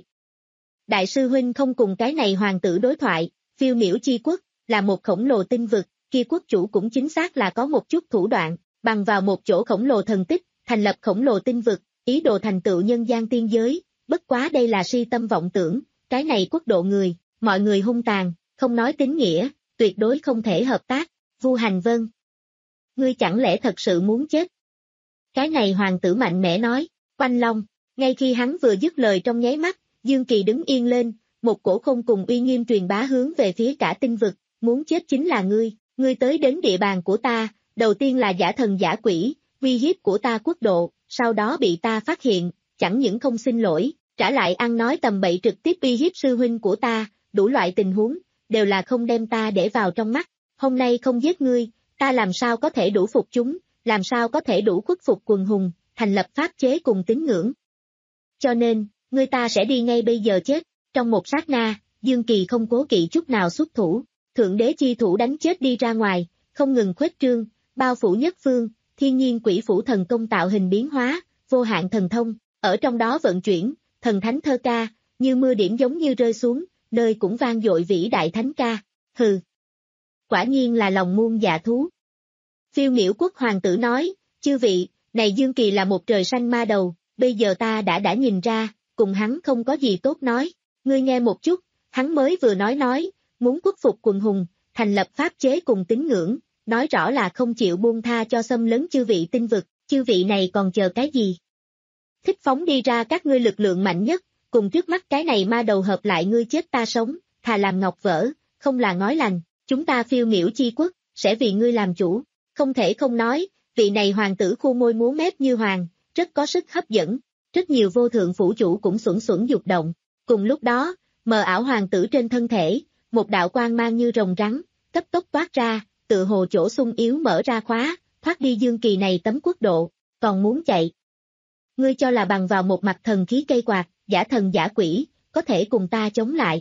Đại sư huynh không cùng cái này hoàng tử đối thoại, phiêu miểu chi quốc, là một khổng lồ tinh vực, kia quốc chủ cũng chính xác là có một chút thủ đoạn, bằng vào một chỗ khổng lồ thần tích, thành lập khổng lồ tinh vực, ý đồ thành tựu nhân gian tiên giới, bất quá đây là si tâm vọng tưởng, cái này quốc độ người, mọi người hung tàn, không nói tín nghĩa, tuyệt đối không thể hợp tác, Vu Hành Vân. Ngươi chẳng lẽ thật sự muốn chết? Cái này hoàng tử mạnh mẽ nói, Quanh Long, ngay khi hắn vừa dứt lời trong nháy mắt, Dương Kỳ đứng yên lên, một cổ không cùng uy nghiêm truyền bá hướng về phía cả tinh vực, muốn chết chính là ngươi, ngươi tới đến địa bàn của ta, đầu tiên là giả thần giả quỷ, uy hiếp của ta quốc độ, sau đó bị ta phát hiện, chẳng những không xin lỗi, trả lại ăn nói tầm bậy trực tiếp uy hiếp sư huynh của ta, đủ loại tình huống, đều là không đem ta để vào trong mắt, hôm nay không giết ngươi, ta làm sao có thể đủ phục chúng, làm sao có thể đủ khuất phục quần hùng, thành lập pháp chế cùng tín ngưỡng. Cho nên, ngươi ta sẽ đi ngay bây giờ chết, trong một sát na, Dương Kỳ không cố kỵ chút nào xuất thủ, thượng đế chi thủ đánh chết đi ra ngoài, không ngừng khuếch trương, bao phủ nhất phương, thiên nhiên quỷ phủ thần công tạo hình biến hóa, vô hạn thần thông, ở trong đó vận chuyển, thần thánh thơ ca, như mưa điểm giống như rơi xuống, nơi cũng vang dội vĩ đại thánh ca, hừ. Quả nhiên là lòng muôn dạ thú. Phiêu miểu quốc hoàng tử nói, chư vị, này Dương Kỳ là một trời xanh ma đầu, bây giờ ta đã đã nhìn ra, cùng hắn không có gì tốt nói, ngươi nghe một chút, hắn mới vừa nói nói, muốn khuất phục quần hùng, thành lập pháp chế cùng tín ngưỡng, nói rõ là không chịu buông tha cho xâm lấn chư vị tinh vực, chư vị này còn chờ cái gì? Thích phóng đi ra các ngươi lực lượng mạnh nhất, cùng trước mắt cái này ma đầu hợp lại ngươi chết ta sống, thà làm ngọc vỡ, không là ngói lành, chúng ta phiêu miểu chi quốc, sẽ vì ngươi làm chủ, không thể không nói, vị này hoàng tử khu môi múa mép như hoàng, rất có sức hấp dẫn, rất nhiều vô thượng phủ chủ cũng xuẩn xuẩn dục động, cùng lúc đó, mờ ảo hoàng tử trên thân thể, một đạo quang mang như rồng rắn, cấp tốc toát ra, tự hồ chỗ sung yếu mở ra khóa, thoát đi Dương Kỳ này tấm quốc độ, còn muốn chạy. Ngươi cho là bằng vào một mặt thần khí cây quạt, giả thần giả quỷ, có thể cùng ta chống lại.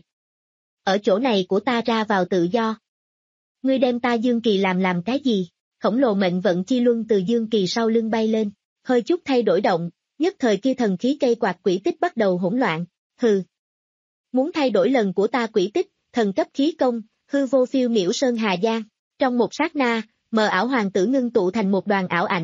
Ở chỗ này của ta ra vào tự do. Ngươi đem ta Dương Kỳ làm làm cái gì? Khổng lồ mệnh vận chi luân từ Dương Kỳ sau lưng bay lên, hơi chút thay đổi động, nhất thời kia thần khí cây quạt quỷ tích bắt đầu hỗn loạn, hừ. Muốn thay đổi lần của ta quỷ tích, thần cấp khí công, hư vô phiêu miểu sơn hà giang, trong một sát na, mờ ảo hoàng tử ngưng tụ thành một đoàn ảo ảnh,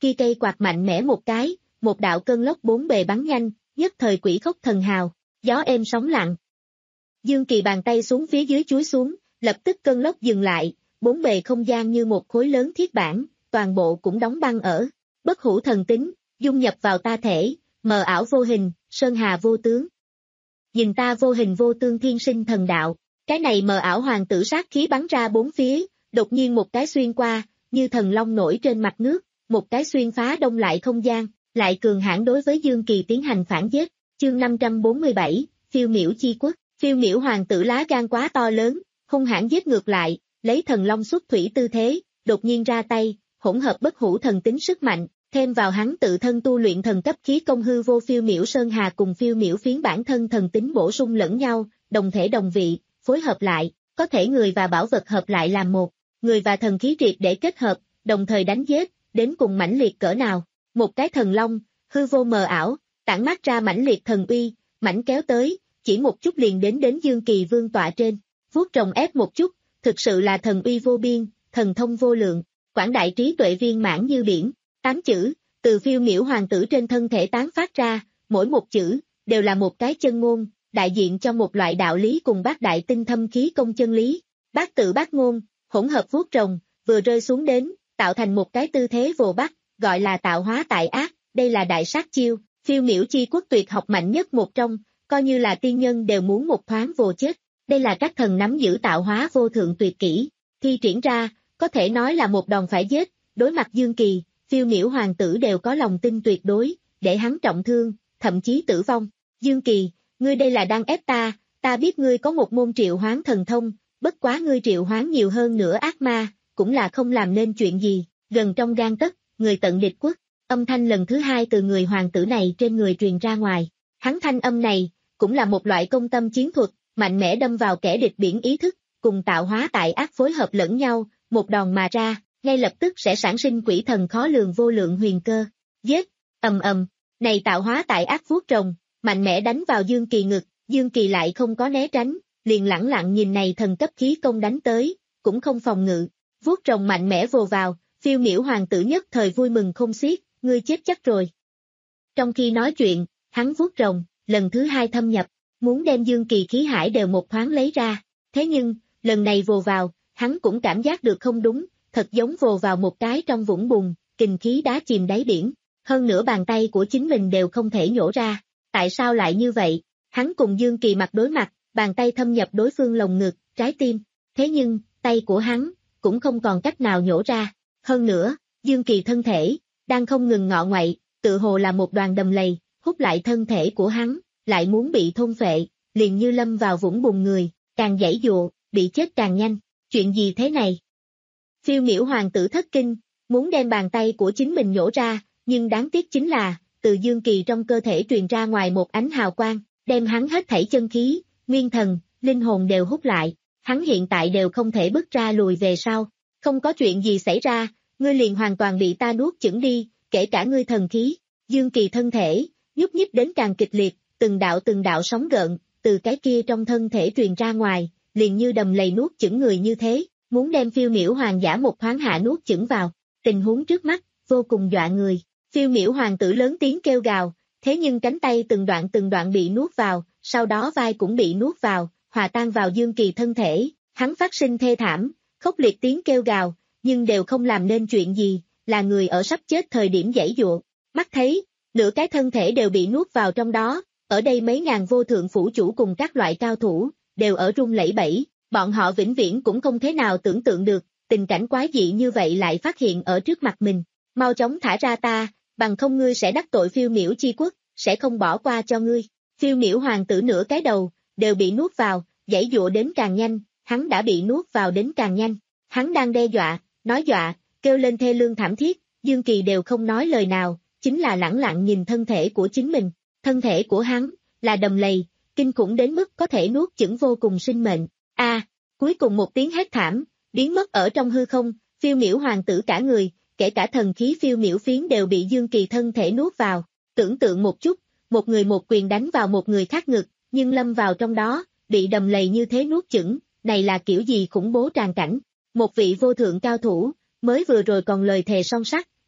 kia cây quạt mạnh mẽ một cái, một đạo cơn lốc bốn bề bắn nhanh, nhất thời quỷ khốc thần hào, gió êm sóng lặng. Dương Kỳ bàn tay xuống phía dưới chúi xuống, lập tức cơn lốc dừng lại, bốn bề không gian như một khối lớn thiết bản, toàn bộ cũng đóng băng ở. Bất hủ thần tính, dung nhập vào ta thể, mờ ảo vô hình, sơn hà vô tướng. Nhìn ta vô hình vô tương thiên sinh thần đạo, cái này mờ ảo hoàng tử sát khí bắn ra bốn phía, đột nhiên một cái xuyên qua, như thần long nổi trên mặt nước, một cái xuyên phá đông lại không gian, lại cường hãn đối với Dương Kỳ tiến hành phản giết. Chương năm trăm bốn mươi bảy, phiêu miểu chi quốc, phiêu miểu hoàng tử lá gan quá to lớn, hung hãn giết ngược lại, lấy thần long xuất thủy tư thế, đột nhiên ra tay, hỗn hợp bất hủ thần tính sức mạnh, thêm vào hắn tự thân tu luyện thần cấp khí công hư vô phiêu miểu sơn hà cùng phiêu miểu phiến bản thân thần tính bổ sung lẫn nhau, đồng thể đồng vị, phối hợp lại, có thể người và bảo vật hợp lại làm một, người và thần khí triệt để kết hợp, đồng thời đánh giết, đến cùng mãnh liệt cỡ nào. Một cái thần long, hư vô mờ ảo, tản mát ra mãnh liệt thần uy, mãnh kéo tới, chỉ một chút liền đến đến Dương Kỳ vương tọa trên, vuốt rồng ép một chút, thực sự là thần uy vô biên, thần thông vô lượng, quảng đại trí tuệ viên mãn như biển. Tám chữ, từ phiêu miểu hoàng tử trên thân thể tán phát ra, mỗi một chữ, đều là một cái chân ngôn, đại diện cho một loại đạo lý cùng bát đại tinh thâm khí công chân lý. Bát tự bát ngôn, hỗn hợp vuốt rồng, vừa rơi xuống đến, tạo thành một cái tư thế vồ bắt, gọi là tạo hóa tại ác, đây là đại sát chiêu, phiêu miểu chi quốc tuyệt học mạnh nhất một trong, coi như là tiên nhân đều muốn một thoáng vồ chết. Đây là các thần nắm giữ tạo hóa vô thượng tuyệt kỹ, thi triển ra, có thể nói là một đòn phải giết, đối mặt Dương Kỳ, phiêu miểu hoàng tử đều có lòng tin tuyệt đối, để hắn trọng thương, thậm chí tử vong. Dương Kỳ, ngươi đây là đang ép ta, ta biết ngươi có một môn triệu hoán thần thông, bất quá ngươi triệu hoán nhiều hơn nữa ác ma, cũng là không làm nên chuyện gì, gần trong gang tấc, người tận địch quốc. Âm thanh lần thứ hai từ người hoàng tử này trên người truyền ra ngoài, hắn thanh âm này, cũng là một loại công tâm chiến thuật, mạnh mẽ đâm vào kẻ địch biển ý thức, cùng tạo hóa tại ác phối hợp lẫn nhau, một đòn mà ra, ngay lập tức sẽ sản sinh quỷ thần khó lường vô lượng huyền cơ. Giết, ầm ầm, này tạo hóa tại ác vuốt rồng, mạnh mẽ đánh vào Dương Kỳ ngực, Dương Kỳ lại không có né tránh, liền lẳng lặng nhìn này thần cấp khí công đánh tới, cũng không phòng ngự, vuốt rồng mạnh mẽ vồ vào, phiêu miểu hoàng tử nhất thời vui mừng không xiết, ngươi chết chắc rồi. Trong khi nói chuyện, hắn vuốt rồng, lần thứ hai thâm nhập, muốn đem Dương Kỳ khí hải đều một thoáng lấy ra, thế nhưng, lần này vồ vào, hắn cũng cảm giác được không đúng, thật giống vồ vào một cái trong vũng bùn, kình khí đá chìm đáy biển, hơn nữa bàn tay của chính mình đều không thể nhổ ra, tại sao lại như vậy? Hắn cùng Dương Kỳ mặt đối mặt, bàn tay thâm nhập đối phương lồng ngực, trái tim, thế nhưng, tay của hắn, cũng không còn cách nào nhổ ra, hơn nữa, Dương Kỳ thân thể, đang không ngừng ngọ ngoậy, tự hồ là một đoàn đầm lầy, hút lại thân thể của hắn, lại muốn bị thôn phệ, liền như lâm vào vũng bùn người, càng giãy dụa, bị chết càng nhanh, chuyện gì thế này? Phiêu miểu hoàng tử thất kinh, muốn đem bàn tay của chính mình nhổ ra, nhưng đáng tiếc chính là, từ Dương Kỳ trong cơ thể truyền ra ngoài một ánh hào quang, đem hắn hết thảy chân khí, nguyên thần, linh hồn đều hút lại, hắn hiện tại đều không thể bước ra lùi về sau, không có chuyện gì xảy ra, ngươi liền hoàn toàn bị ta nuốt chửng đi, kể cả ngươi thần khí. Dương Kỳ thân thể, nhúc nhích đến càng kịch liệt, từng đạo từng đạo sóng gợn, từ cái kia trong thân thể truyền ra ngoài, liền như đầm lầy nuốt chửng người như thế, muốn đem phiêu miểu hoàng giả một thoáng hạ nuốt chửng vào. Tình huống trước mắt, vô cùng dọa người, phiêu miểu hoàng tử lớn tiếng kêu gào, thế nhưng cánh tay từng đoạn từng đoạn bị nuốt vào, sau đó vai cũng bị nuốt vào, hòa tan vào Dương Kỳ thân thể, hắn phát sinh thê thảm, khốc liệt tiếng kêu gào, nhưng đều không làm nên chuyện gì, là người ở sắp chết thời điểm giãy giụa. Mắt thấy, nửa cái thân thể đều bị nuốt vào trong đó, ở đây mấy ngàn vô thượng phủ chủ cùng các loại cao thủ, đều ở run lẩy bẩy, bọn họ vĩnh viễn cũng không thế nào tưởng tượng được, tình cảnh quái dị như vậy lại phát hiện ở trước mặt mình. Mau chóng thả ra ta, bằng không ngươi sẽ đắc tội phiêu miểu chi quốc, sẽ không bỏ qua cho ngươi. Phiêu miểu hoàng tử nửa cái đầu, đều bị nuốt vào, giãy giụa đến càng nhanh, hắn đã bị nuốt vào đến càng nhanh. Hắn đang đe dọa, nói dọa, kêu lên thê lương thảm thiết, Dương Kỳ đều không nói lời nào, chính là lẳng lặng nhìn thân thể của chính mình. Thân thể của hắn, là đầm lầy, kinh khủng đến mức có thể nuốt chửng vô cùng sinh mệnh. A, à, cuối cùng một tiếng hét thảm, biến mất ở trong hư không, phiêu miểu hoàng tử cả người, kể cả thần khí phiêu miểu phiến đều bị Dương Kỳ thân thể nuốt vào. Tưởng tượng một chút, một người một quyền đánh vào một người khác ngực, nhưng lâm vào trong đó, bị đầm lầy như thế nuốt chửng, này là kiểu gì khủng bố tràn cảnh. Một vị vô thượng cao thủ, mới vừa rồi còn lời thề son sắt,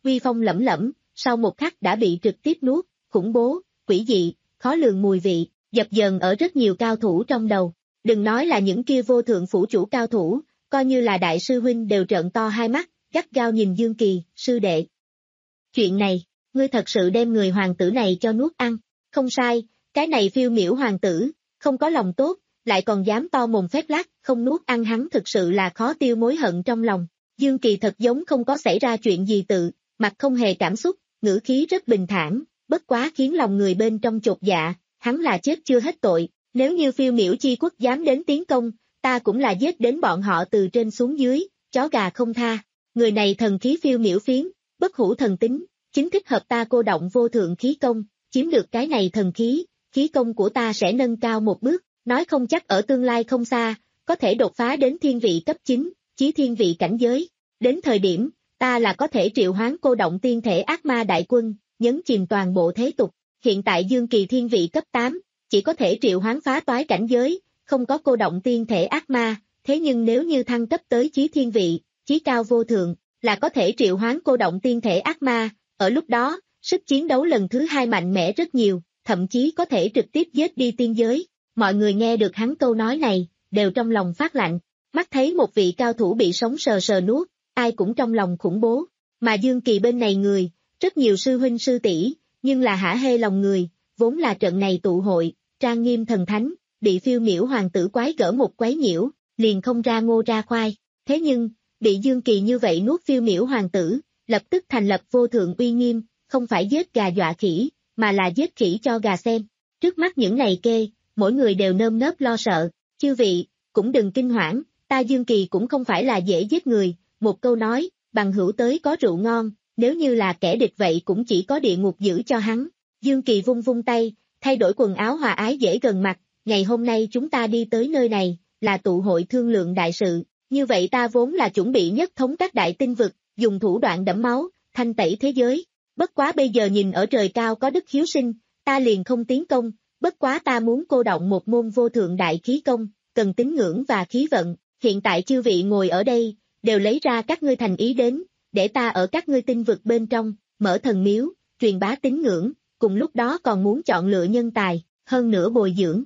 uy phong lẫm lẫm, sau một khắc đã bị trực tiếp nuốt, khủng bố, quỷ dị, khó lường mùi vị, dập dờn ở rất nhiều cao thủ trong đầu. Đừng nói là những kia vô thượng phủ chủ cao thủ, coi như là đại sư huynh đều trợn to hai mắt, gắt gao nhìn Dương Kỳ, sư đệ. Chuyện này, ngươi thật sự đem người hoàng tử này cho nuốt ăn, không sai, cái này phiêu miểu hoàng tử, không có lòng tốt, lại còn dám to mồm phép lác, không nuốt ăn hắn thực sự là khó tiêu mối hận trong lòng. Dương Kỳ thật giống không có xảy ra chuyện gì tự, mặt không hề cảm xúc, ngữ khí rất bình thản, bất quá khiến lòng người bên trong chột dạ, hắn là chết chưa hết tội, nếu như phiêu miểu chi quốc dám đến tiến công, ta cũng là giết đến bọn họ từ trên xuống dưới, chó gà không tha. Người này thần khí phiêu miểu phiến, bất hủ thần tính, chính thích hợp ta cô động vô thượng khí công, chiếm được cái này thần khí, khí công của ta sẽ nâng cao một bước, nói không chắc ở tương lai không xa, có thể đột phá đến thiên vị cấp chín, chí thiên vị cảnh giới. Đến thời điểm, ta là có thể triệu hoán cô động tiên thể ác ma đại quân, nhấn chìm toàn bộ thế tục. Hiện tại Dương Kỳ thiên vị cấp tám, chỉ có thể triệu hoán phá toái cảnh giới, không có cô động tiên thể ác ma, thế nhưng nếu như thăng cấp tới chí thiên vị, chí cao vô thượng, là có thể triệu hoán cô động tiên thể ác ma, ở lúc đó, sức chiến đấu lần thứ hai mạnh mẽ rất nhiều, thậm chí có thể trực tiếp giết đi tiên giới. Mọi người nghe được hắn câu nói này, đều trong lòng phát lạnh, mắt thấy một vị cao thủ bị sống sờ sờ nuốt, ai cũng trong lòng khủng bố, mà Dương Kỳ bên này người, rất nhiều sư huynh sư tỷ, nhưng là hả hê lòng người, vốn là trận này tụ hội, trang nghiêm thần thánh, bị phiêu miểu hoàng tử quái gỡ một quái nhiễu, liền không ra ngô ra khoai, thế nhưng, bị Dương Kỳ như vậy nuốt phiêu miểu hoàng tử, lập tức thành lập vô thượng uy nghiêm, không phải giết gà dọa khỉ, mà là giết khỉ cho gà xem. Trước mắt những này kê, mỗi người đều nơm nớp lo sợ, chư vị, cũng đừng kinh hoảng, ta Dương Kỳ cũng không phải là dễ giết người, một câu nói, bằng hữu tới có rượu ngon, nếu như là kẻ địch vậy cũng chỉ có địa ngục giữ cho hắn. Dương Kỳ vung vung tay, thay đổi quần áo hòa ái dễ gần mặt, ngày hôm nay chúng ta đi tới nơi này, là tụ hội thương lượng đại sự, như vậy ta vốn là chuẩn bị nhất thống các đại tinh vực, dùng thủ đoạn đẫm máu, thanh tẩy thế giới, bất quá bây giờ nhìn ở trời cao có đức hiếu sinh, ta liền không tiến công, bất quá ta muốn cô động một môn vô thượng đại khí công, cần tín ngưỡng và khí vận, hiện tại chư vị ngồi ở đây, đều lấy ra các ngươi thành ý đến, để ta ở các ngươi tinh vực bên trong, mở thần miếu, truyền bá tín ngưỡng, cùng lúc đó còn muốn chọn lựa nhân tài, hơn nữa bồi dưỡng.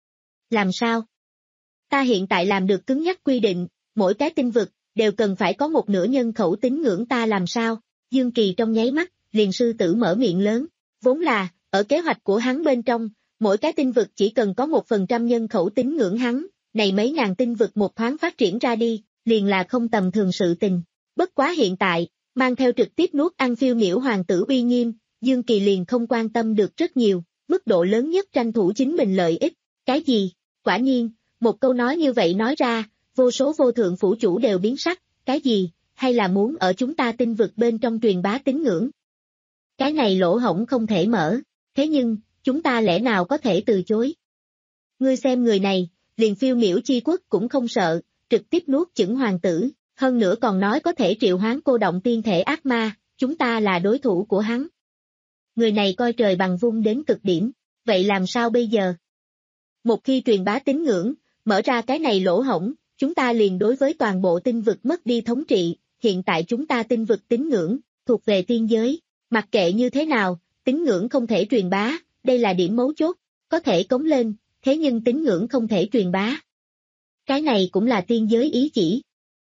Làm sao? Ta hiện tại làm được cứng nhắc quy định, mỗi cái tinh vực, đều cần phải có một nửa nhân khẩu tín ngưỡng ta làm sao? Dương Kỳ trong nháy mắt, liền sư tử mở miệng lớn, vốn là, ở kế hoạch của hắn bên trong, mỗi cái tinh vực chỉ cần có một phần trăm nhân khẩu tín ngưỡng hắn, này mấy ngàn tinh vực một thoáng phát triển ra đi, liền là không tầm thường sự tình. Bất quá hiện tại, mang theo trực tiếp nuốt ăn phiêu miểu hoàng tử uy nghiêm, Dương Kỳ liền không quan tâm được rất nhiều, mức độ lớn nhất tranh thủ chính mình lợi ích. Cái gì? Quả nhiên, một câu nói như vậy nói ra, vô số vô thượng phủ chủ đều biến sắc, cái gì, hay là muốn ở chúng ta tinh vực bên trong truyền bá tín ngưỡng? Cái này lỗ hổng không thể mở, thế nhưng, chúng ta lẽ nào có thể từ chối? Ngươi xem người này, liền phiêu miểu chi quốc cũng không sợ, trực tiếp nuốt chửng hoàng tử, hơn nữa còn nói có thể triệu hoán cô động tiên thể ác ma, chúng ta là đối thủ của hắn. Người này coi trời bằng vung đến cực điểm, vậy làm sao bây giờ? Một khi truyền bá tín ngưỡng, mở ra cái này lỗ hổng, chúng ta liền đối với toàn bộ tinh vực mất đi thống trị, hiện tại chúng ta tinh vực tín ngưỡng, thuộc về tiên giới, mặc kệ như thế nào, tín ngưỡng không thể truyền bá, đây là điểm mấu chốt, có thể cống lên, thế nhưng tín ngưỡng không thể truyền bá. Cái này cũng là tiên giới ý chỉ.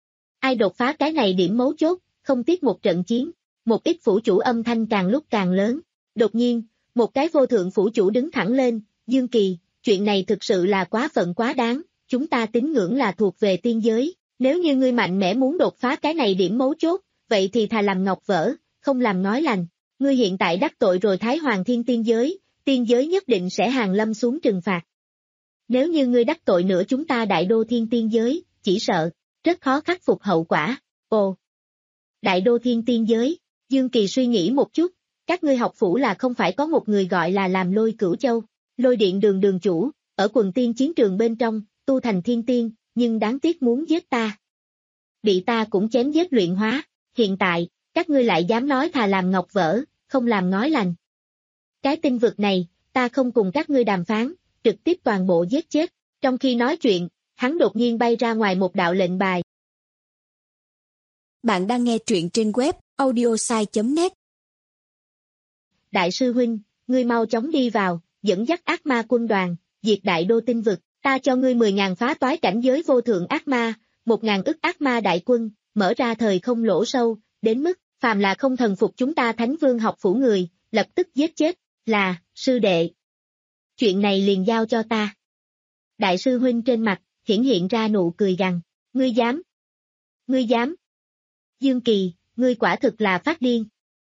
Ai đột phá cái này điểm mấu chốt, không tiếc một trận chiến, một ít phủ chủ âm thanh càng lúc càng lớn. Đột nhiên, một cái vô thượng phủ chủ đứng thẳng lên, Dương Kỳ, chuyện này thực sự là quá phận quá đáng, chúng ta tín ngưỡng là thuộc về tiên giới, nếu như ngươi mạnh mẽ muốn đột phá cái này điểm mấu chốt, vậy thì thà làm ngọc vỡ, không làm ngói lành, ngươi hiện tại đắc tội rồi Thái Hoàng Thiên tiên giới, tiên giới nhất định sẽ hàng lâm xuống trừng phạt. Nếu như ngươi đắc tội nữa chúng ta đại đô thiên tiên giới, chỉ sợ, rất khó khắc phục hậu quả. Ồ! Đại đô thiên tiên giới, Dương Kỳ suy nghĩ một chút, các ngươi học phủ là không phải có một người gọi là làm Lôi Cửu Châu, Lôi Điện đường đường chủ, ở quần tiên chiến trường bên trong, tu thành thiên tiên, nhưng đáng tiếc muốn giết ta. Bị ta cũng chém giết luyện hóa, hiện tại, các ngươi lại dám nói thà làm ngọc vỡ, không làm ngói lành. Cái tinh vực này, ta không cùng các ngươi đàm phán, trực tiếp toàn bộ giết chết, trong khi nói chuyện, hắn đột nhiên bay ra ngoài một đạo lệnh bài. Bạn đang nghe truyện trên web audiosai chấm net. Đại sư huynh, ngươi mau chóng đi vào, dẫn dắt ác ma quân đoàn, diệt đại đô tinh vực, ta cho ngươi mười ngàn phá toái cảnh giới vô thượng ác ma, một ngàn ức ác ma đại quân, mở ra thời không lỗ sâu, đến mức, phàm là không thần phục chúng ta Thánh Vương học phủ người, lập tức giết chết, là, sư đệ. Chuyện này liền giao cho ta. Đại sư huynh trên mặt, hiển hiện ra nụ cười gằn, ngươi dám? Ngươi dám? Dương Kỳ, ngươi quả thực là phát điên.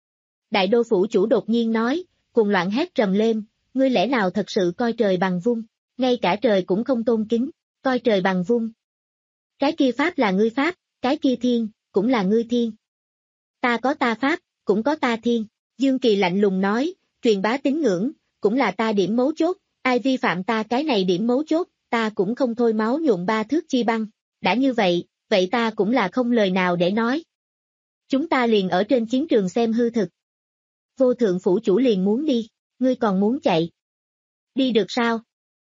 Đại đô phủ chủ đột nhiên nói, cuồng loạn hét trầm lên, ngươi lẽ nào thật sự coi trời bằng vung, ngay cả trời cũng không tôn kính, coi trời bằng vung. Cái kia pháp là ngươi pháp, cái kia thiên, cũng là ngươi thiên. Ta có ta pháp, cũng có ta thiên. Dương Kỳ lạnh lùng nói, truyền bá tín ngưỡng, cũng là ta điểm mấu chốt, ai vi phạm ta cái này điểm mấu chốt, ta cũng không thôi máu nhuộm ba thước chi băng. Đã như vậy, vậy ta cũng là không lời nào để nói. Chúng ta liền ở trên chiến trường xem hư thực. Vô thượng phủ chủ liền muốn đi, ngươi còn muốn chạy. Đi được sao?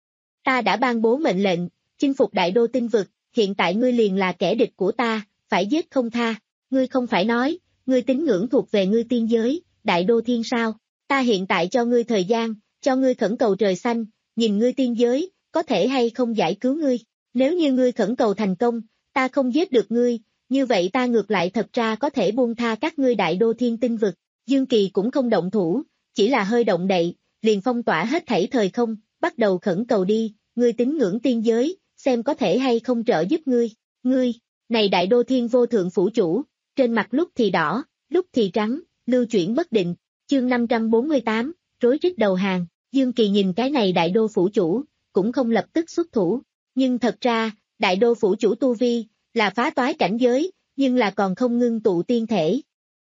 Ta đã ban bố mệnh lệnh, chinh phục đại đô tinh vực, hiện tại ngươi liền là kẻ địch của ta, phải giết không tha. Ngươi không phải nói, ngươi tín ngưỡng thuộc về ngươi tiên giới, đại đô thiên sao? Ta hiện tại cho ngươi thời gian, cho ngươi khẩn cầu trời xanh, nhìn ngươi tiên giới, có thể hay không giải cứu ngươi. Nếu như ngươi khẩn cầu thành công, ta không giết được ngươi, như vậy ta ngược lại thật ra có thể buông tha các ngươi đại đô thiên tinh vực. Dương Kỳ cũng không động thủ, chỉ là hơi động đậy, liền phong tỏa hết thảy thời không, bắt đầu khẩn cầu đi, ngươi tín ngưỡng tiên giới, xem có thể hay không trợ giúp ngươi. Ngươi, này đại đô thiên vô thượng phủ chủ, trên mặt lúc thì đỏ, lúc thì trắng, lưu chuyển bất định. Chương năm trăm bốn mươi tám, rối rít đầu hàng. Dương Kỳ nhìn cái này đại đô phủ chủ, cũng không lập tức xuất thủ, nhưng thật ra, đại đô phủ chủ tu vi, là phá toái cảnh giới, nhưng là còn không ngưng tụ tiên thể.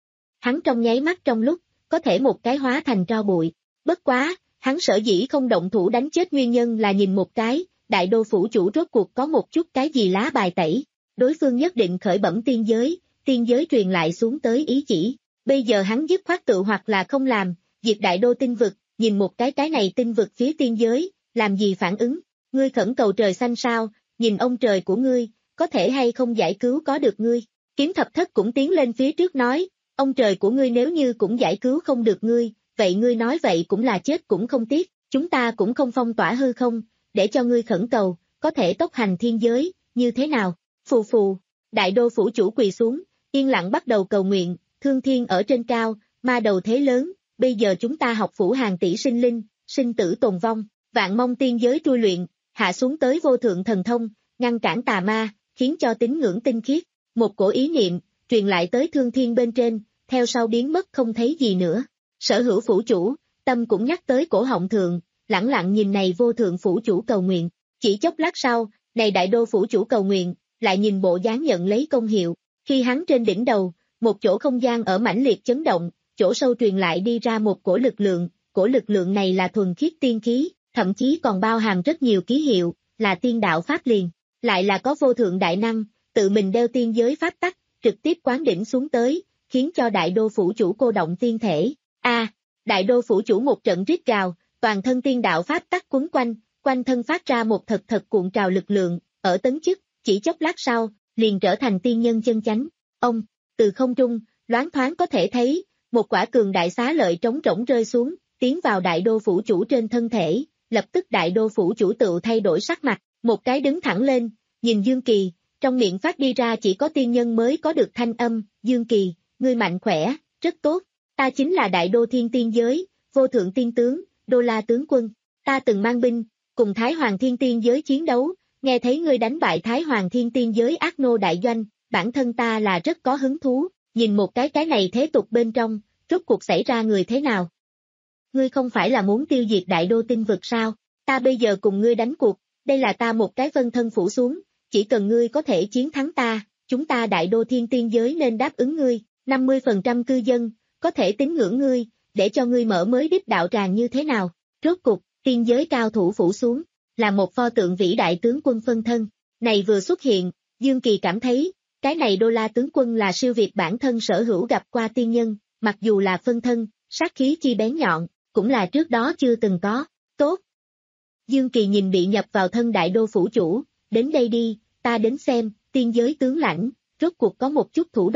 Hắn trong nháy mắt trong lúc, có thể một cái hóa thành tro bụi. Bất quá, hắn sở dĩ không động thủ đánh chết nguyên nhân là nhìn một cái, đại đô phủ chủ rốt cuộc có một chút cái gì lá bài tẩy. Đối phương nhất định khởi bẩm tiên giới, tiên giới truyền lại xuống tới ý chỉ. Bây giờ hắn dứt khoát tự hoặc là không làm, diệt đại đô tinh vực, nhìn một cái cái này tinh vực phía tiên giới, làm gì phản ứng. Ngươi khẩn cầu trời xanh sao, nhìn ông trời của ngươi, có thể hay không giải cứu có được ngươi. Kiếm thập thất cũng tiến lên phía trước nói, ông trời của ngươi nếu như cũng giải cứu không được ngươi, vậy ngươi nói vậy cũng là chết cũng không tiếc, chúng ta cũng không phong tỏa hư không, để cho ngươi khẩn cầu, có thể tốc hành thiên giới, như thế nào? Phù phù, đại đô phủ chủ quỳ xuống, yên lặng bắt đầu cầu nguyện, thương thiên ở trên cao, ma đầu thế lớn, bây giờ chúng ta học phủ hàng tỷ sinh linh, sinh tử tồn vong, vạn mong tiên giới trui luyện, hạ xuống tới vô thượng thần thông, ngăn cản tà ma, khiến cho tín ngưỡng tinh khiết, một cổ ý niệm, truyền lại tới thương thiên bên trên, theo sau biến mất không thấy gì nữa. Sở hữu phủ chủ, tâm cũng nhắc tới cổ họng thượng, lẳng lặng nhìn này vô thượng phủ chủ cầu nguyện, chỉ chốc lát sau, này đại đô phủ chủ cầu nguyện, lại nhìn bộ dáng nhận lấy công hiệu, khi hắn trên đỉnh đầu, một chỗ không gian ở mãnh liệt chấn động, chỗ sâu truyền lại đi ra một cổ lực lượng, cổ lực lượng này là thuần khiết tiên khí, thậm chí còn bao hàm rất nhiều ký hiệu, là tiên đạo pháp liền, lại là có vô thượng đại năng, tự mình đeo tiên giới pháp tắc, trực tiếp quán đỉnh xuống tới, khiến cho đại đô phủ chủ cô động tiên thể. A, đại đô phủ chủ một trận rít gào, toàn thân tiên đạo pháp tắc quấn quanh, quanh thân phát ra một thật thật cuộn trào lực lượng, ở tấn chức, chỉ chốc lát sau, liền trở thành tiên nhân chân chánh. Ông, từ không trung, loáng thoáng có thể thấy, một quả cường đại xá lợi trống rỗng rơi xuống, tiến vào đại đô phủ chủ trên thân thể, lập tức đại đô phủ chủ tự thay đổi sắc mặt, một cái đứng thẳng lên, nhìn Dương Kỳ, trong miệng phát đi ra chỉ có tiên nhân mới có được thanh âm, Dương Kỳ, ngươi mạnh khỏe, rất tốt, ta chính là đại đô thiên tiên giới, vô thượng tiên tướng, Đô La tướng quân, ta từng mang binh, cùng Thái Hoàng thiên tiên giới chiến đấu, nghe thấy ngươi đánh bại Thái Hoàng thiên tiên giới ác nô đại doanh, bản thân ta là rất có hứng thú, nhìn một cái cái này thế tục bên trong, rốt cuộc xảy ra người thế nào? Ngươi không phải là muốn tiêu diệt đại đô tinh vực sao? Ta bây giờ cùng ngươi đánh cuộc, đây là ta một cái vân thân phủ xuống, chỉ cần ngươi có thể chiến thắng ta, chúng ta đại đô thiên tiên giới nên đáp ứng ngươi, năm mươi phần trăm cư dân, có thể tín ngưỡng ngươi, để cho ngươi mở mới đích đạo tràng như thế nào? Rốt cục, tiên giới cao thủ phủ xuống, là một pho tượng vĩ đại tướng quân phân thân, này vừa xuất hiện, Dương Kỳ cảm thấy, cái này Đô La tướng quân là siêu việt bản thân sở hữu gặp qua tiên nhân, mặc dù là phân thân, sát khí chi bén nhọn, cũng là trước đó chưa từng có, tốt. Dương Kỳ nhìn bị nhập vào thân đại đô phủ chủ, đến đây đi, ta đến xem, tiên giới tướng lãnh, rốt cuộc có một chút thủ đoạn,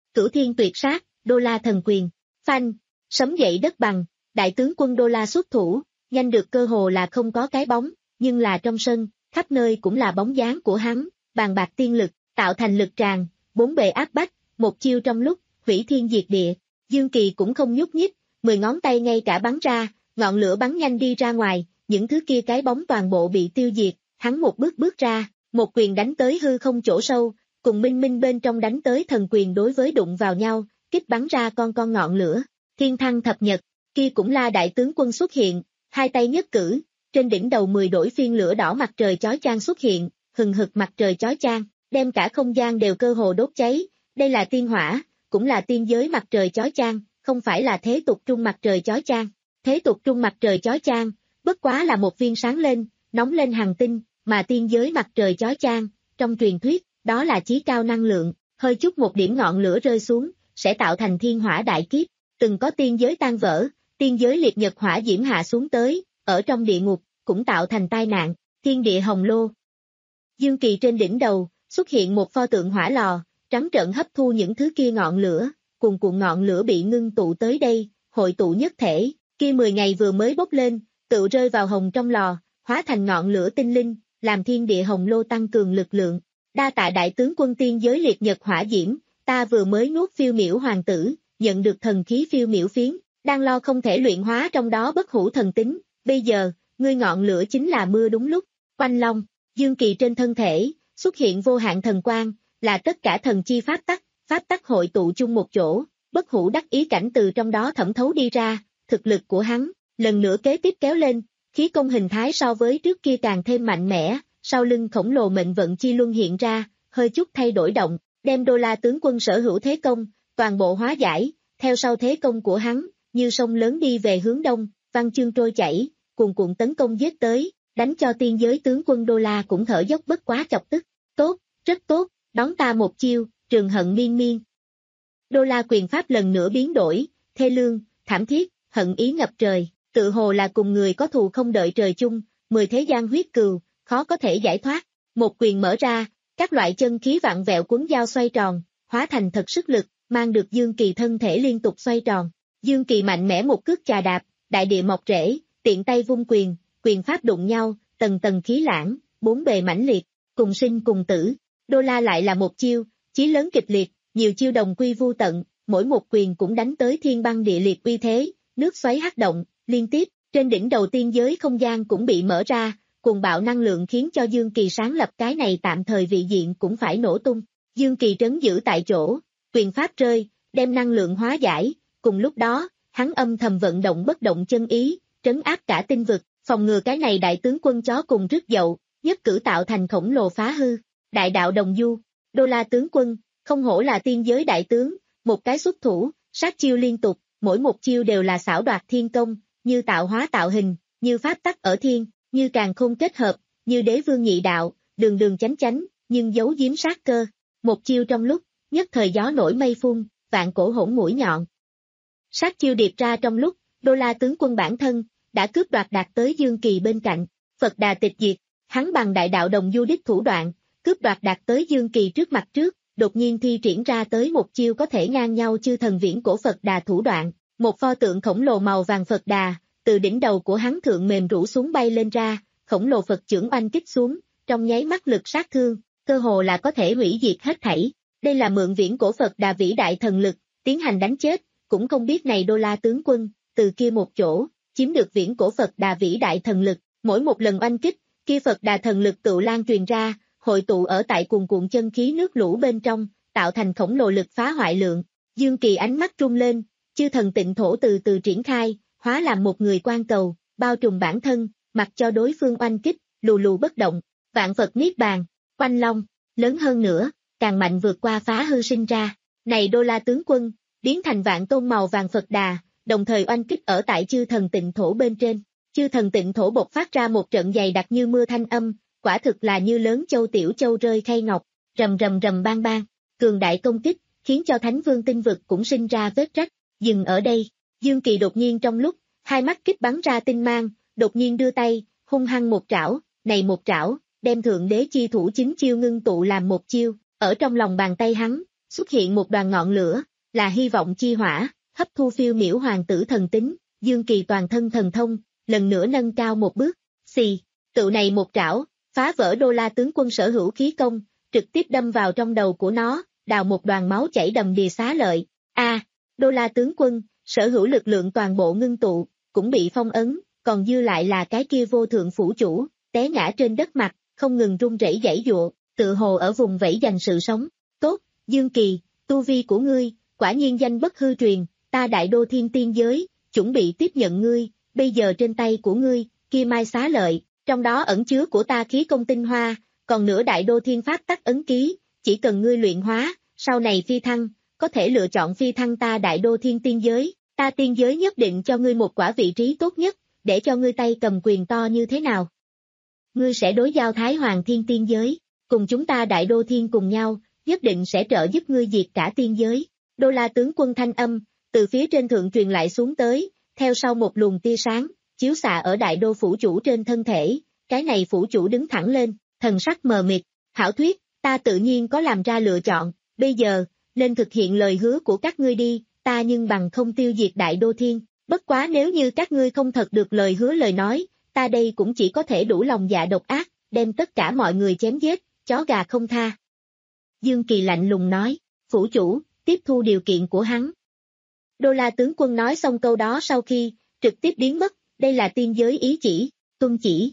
Cửu thiên tuyệt sát, Đô La thần quyền, phanh, sấm dậy đất bằng, đại tướng quân Đô La xuất thủ, nhanh được cơ hồ là không có cái bóng, nhưng là trong sân, khắp nơi cũng là bóng dáng của hắn, bàn bạc tiên lực, tạo thành lực tràn, bốn bề áp bách, một chiêu trong lúc, hủy thiên diệt địa, Dương Kỳ cũng không nhúc nhích, mười ngón tay ngay cả bắn ra, ngọn lửa bắn nhanh đi ra ngoài, những thứ kia cái bóng toàn bộ bị tiêu diệt, hắn một bước bước ra, một quyền đánh tới hư không chỗ sâu, cùng minh minh bên trong đánh tới thần quyền đối với đụng vào nhau, kích bắn ra con con ngọn lửa, thiên thăng thập nhật, kia cũng là đại tướng quân xuất hiện, hai tay nhất cử, trên đỉnh đầu mười đổi phiên lửa đỏ mặt trời chói chang xuất hiện, hừng hực mặt trời chói chang, đem cả không gian đều cơ hồ đốt cháy, đây là tiên hỏa, cũng là tiên giới mặt trời chói chang, không phải là thế tục trung mặt trời chói chang, thế tục trung mặt trời chói chang, bất quá là một viên sáng lên, nóng lên hàng tinh, mà tiên giới mặt trời chói chang, trong truyền thuyết, đó là chí cao năng lượng, hơi chút một điểm ngọn lửa rơi xuống, sẽ tạo thành thiên hỏa đại kiếp, từng có tiên giới tan vỡ, tiên giới liệt nhật hỏa diễm hạ xuống tới, ở trong địa ngục, cũng tạo thành tai nạn, thiên địa hồng lô. Dương Kỳ trên đỉnh đầu, xuất hiện một pho tượng hỏa lò, trắng trợn hấp thu những thứ kia ngọn lửa, cùng cuộn ngọn lửa bị ngưng tụ tới đây, hội tụ nhất thể, kia mười ngày vừa mới bốc lên, tự rơi vào hồng trong lò, hóa thành ngọn lửa tinh linh, làm thiên địa hồng lô tăng cường lực lượng. Đa tạ đại tướng quân tiên giới liệt nhật hỏa diễm, ta vừa mới nuốt phiêu miểu hoàng tử, nhận được thần khí phiêu miểu phiến, đang lo không thể luyện hóa trong đó bất hủ thần tính, bây giờ, ngươi ngọn lửa chính là mưa đúng lúc, oanh long, Dương Kỳ trên thân thể, xuất hiện vô hạn thần quang, là tất cả thần chi pháp tắc, pháp tắc hội tụ chung một chỗ, bất hủ đắc ý cảnh từ trong đó thẩm thấu đi ra, thực lực của hắn, lần nữa kế tiếp kéo lên, khí công hình thái so với trước kia càng thêm mạnh mẽ, sau lưng khổng lồ mệnh vận chi luân hiện ra, hơi chút thay đổi động, đem Đô La tướng quân sở hữu thế công, toàn bộ hóa giải, theo sau thế công của hắn, như sông lớn đi về hướng đông, văn chương trôi chảy, cuồn cuộn tấn công giết tới, đánh cho tiên giới tướng quân Đô La cũng thở dốc bất quá chọc tức, tốt, rất tốt, đón ta một chiêu, trường hận miên miên. Đô La quyền pháp lần nữa biến đổi, thê lương, thảm thiết, hận ý ngập trời, tự hồ là cùng người có thù không đợi trời chung, mười thế gian huyết cừu, khó có thể giải thoát, một quyền mở ra, các loại chân khí vặn vẹo cuốn dao xoay tròn, hóa thành thật sức lực, mang được Dương Kỳ thân thể liên tục xoay tròn. Dương Kỳ mạnh mẽ một cước chà đạp, đại địa mọc rễ, tiện tay vung quyền, quyền pháp đụng nhau, tầng tầng khí lãng, bốn bề mãnh liệt, cùng sinh cùng tử. Đô La lại là một chiêu, chí lớn kịch liệt, nhiều chiêu đồng quy vu tận, mỗi một quyền cũng đánh tới thiên băng địa liệt uy thế, nước xoáy hắc động, liên tiếp, trên đỉnh đầu tiên giới không gian cũng bị mở ra, cuồng bạo năng lượng khiến cho Dương Kỳ sáng lập cái này tạm thời vị diện cũng phải nổ tung. Dương Kỳ trấn giữ tại chỗ, quyền pháp rơi, đem năng lượng hóa giải, cùng lúc đó, hắn âm thầm vận động bất động chân ý, trấn áp cả tinh vực, phòng ngừa cái này đại tướng quân chó cùng rước dậu, nhất cử tạo thành khổng lồ phá hư. Đại đạo đồng du, Đô La tướng quân, không hổ là tiên giới đại tướng, một cái xuất thủ, sát chiêu liên tục, mỗi một chiêu đều là xảo đoạt thiên công, như tạo hóa tạo hình, như pháp tắc ở thiên, như càn khôn kết hợp, như đế vương nhị đạo, đường đường chánh chánh, nhưng giấu giếm sát cơ. Một chiêu trong lúc, nhất thời gió nổi mây phun, vạn cổ hỗn mũi nhọn. Sát chiêu điệp ra trong lúc, Đô La tướng quân bản thân, đã cướp đoạt đạt tới Dương Kỳ bên cạnh, Phật Đà tịch diệt, hắn bằng đại đạo đồng du đích thủ đoạn, cướp đoạt đạt tới Dương Kỳ trước mặt trước, đột nhiên thi triển ra tới một chiêu có thể ngang nhau chư thần viễn cổ Phật Đà thủ đoạn, một pho tượng khổng lồ màu vàng Phật Đà, từ đỉnh đầu của hắn thượng mềm rũ xuống bay lên ra, khổng lồ Phật chưởng oanh kích xuống, trong nháy mắt lực sát thương, cơ hồ là có thể hủy diệt hết thảy. Đây là mượn viễn cổ Phật Đà vĩ đại thần lực, tiến hành đánh chết, cũng không biết này Đô La tướng quân, từ kia một chỗ, chiếm được viễn cổ Phật Đà vĩ đại thần lực, mỗi một lần oanh kích, kia Phật Đà thần lực tự lan truyền ra, hội tụ ở tại cuồn cuộn chân khí nước lũ bên trong, tạo thành khổng lồ lực phá hoại lượng. Dương Kỳ ánh mắt trung lên, chư thần tịnh thổ từ từ triển khai, hóa làm một người quan cầu, bao trùm bản thân, mặc cho đối phương oanh kích, lù lù bất động, vạn Phật niết bàn, oanh long, lớn hơn nữa, càng mạnh vượt qua phá hư sinh ra. Này Đô La tướng quân, biến thành vạn tôn màu vàng Phật Đà, đồng thời oanh kích ở tại chư thần tịnh thổ bên trên. Chư thần tịnh thổ bộc phát ra một trận dày đặc như mưa thanh âm, quả thực là như lớn châu tiểu châu rơi khay ngọc, rầm rầm rầm bang bang, cường đại công kích, khiến cho Thánh Vương tinh vực cũng sinh ra vết rách. Dừng ở đây, Dương Kỳ đột nhiên trong lúc, hai mắt kích bắn ra tinh mang, đột nhiên đưa tay, hung hăng một trảo, này một trảo, đem thượng đế chi thủ chính chiêu ngưng tụ làm một chiêu, ở trong lòng bàn tay hắn, xuất hiện một đoàn ngọn lửa, là hy vọng chi hỏa, hấp thu phiêu miểu hoàng tử thần tính, Dương Kỳ toàn thân thần thông, lần nữa nâng cao một bước, xì, tựu này một trảo, phá vỡ Đô La tướng quân sở hữu khí công, trực tiếp đâm vào trong đầu của nó, đào một đoàn máu chảy đầm đìa xá lợi, a Đô La tướng quân, sở hữu lực lượng toàn bộ ngưng tụ, cũng bị phong ấn, còn dư lại là cái kia vô thượng phủ chủ, té ngã trên đất mặt, không ngừng run rẩy giãy giụa, tự hồ ở vùng vẫy giành sự sống. Tốt, Dương Kỳ, tu vi của ngươi, quả nhiên danh bất hư truyền, ta Đại Đô Thiên Tiên Giới, chuẩn bị tiếp nhận ngươi, bây giờ trên tay của ngươi, kia mai xá lợi, trong đó ẩn chứa của ta khí công tinh hoa, còn nữa Đại Đô Thiên Pháp tắc ấn ký, chỉ cần ngươi luyện hóa, sau này phi thăng, có thể lựa chọn phi thăng ta Đại Đô Thiên Tiên Giới, ta tiên giới nhất định cho ngươi một quả vị trí tốt nhất, để cho ngươi tay cầm quyền to như thế nào. Ngươi sẽ đối giao Thái Hoàng Thiên Tiên Giới, cùng chúng ta Đại Đô Thiên cùng nhau, nhất định sẽ trợ giúp ngươi diệt cả tiên giới. Đô La tướng quân thanh âm, từ phía trên thượng truyền lại xuống tới, theo sau một luồng tia sáng, chiếu xạ ở Đại Đô phủ chủ trên thân thể, cái này phủ chủ đứng thẳng lên, thần sắc mờ mịt, hảo thuyết, ta tự nhiên có làm ra lựa chọn, bây giờ, nên thực hiện lời hứa của các ngươi đi, ta nhưng bằng không tiêu diệt Đại Đô Thiên, bất quá nếu như các ngươi không thật được lời hứa lời nói, ta đây cũng chỉ có thể đủ lòng dạ độc ác, đem tất cả mọi người chém giết, chó gà không tha. Dương Kỳ lạnh lùng nói, phủ chủ, tiếp thu điều kiện của hắn. Đô La tướng quân nói xong câu đó sau khi, trực tiếp biến mất, đây là tiên giới ý chỉ, tuân chỉ.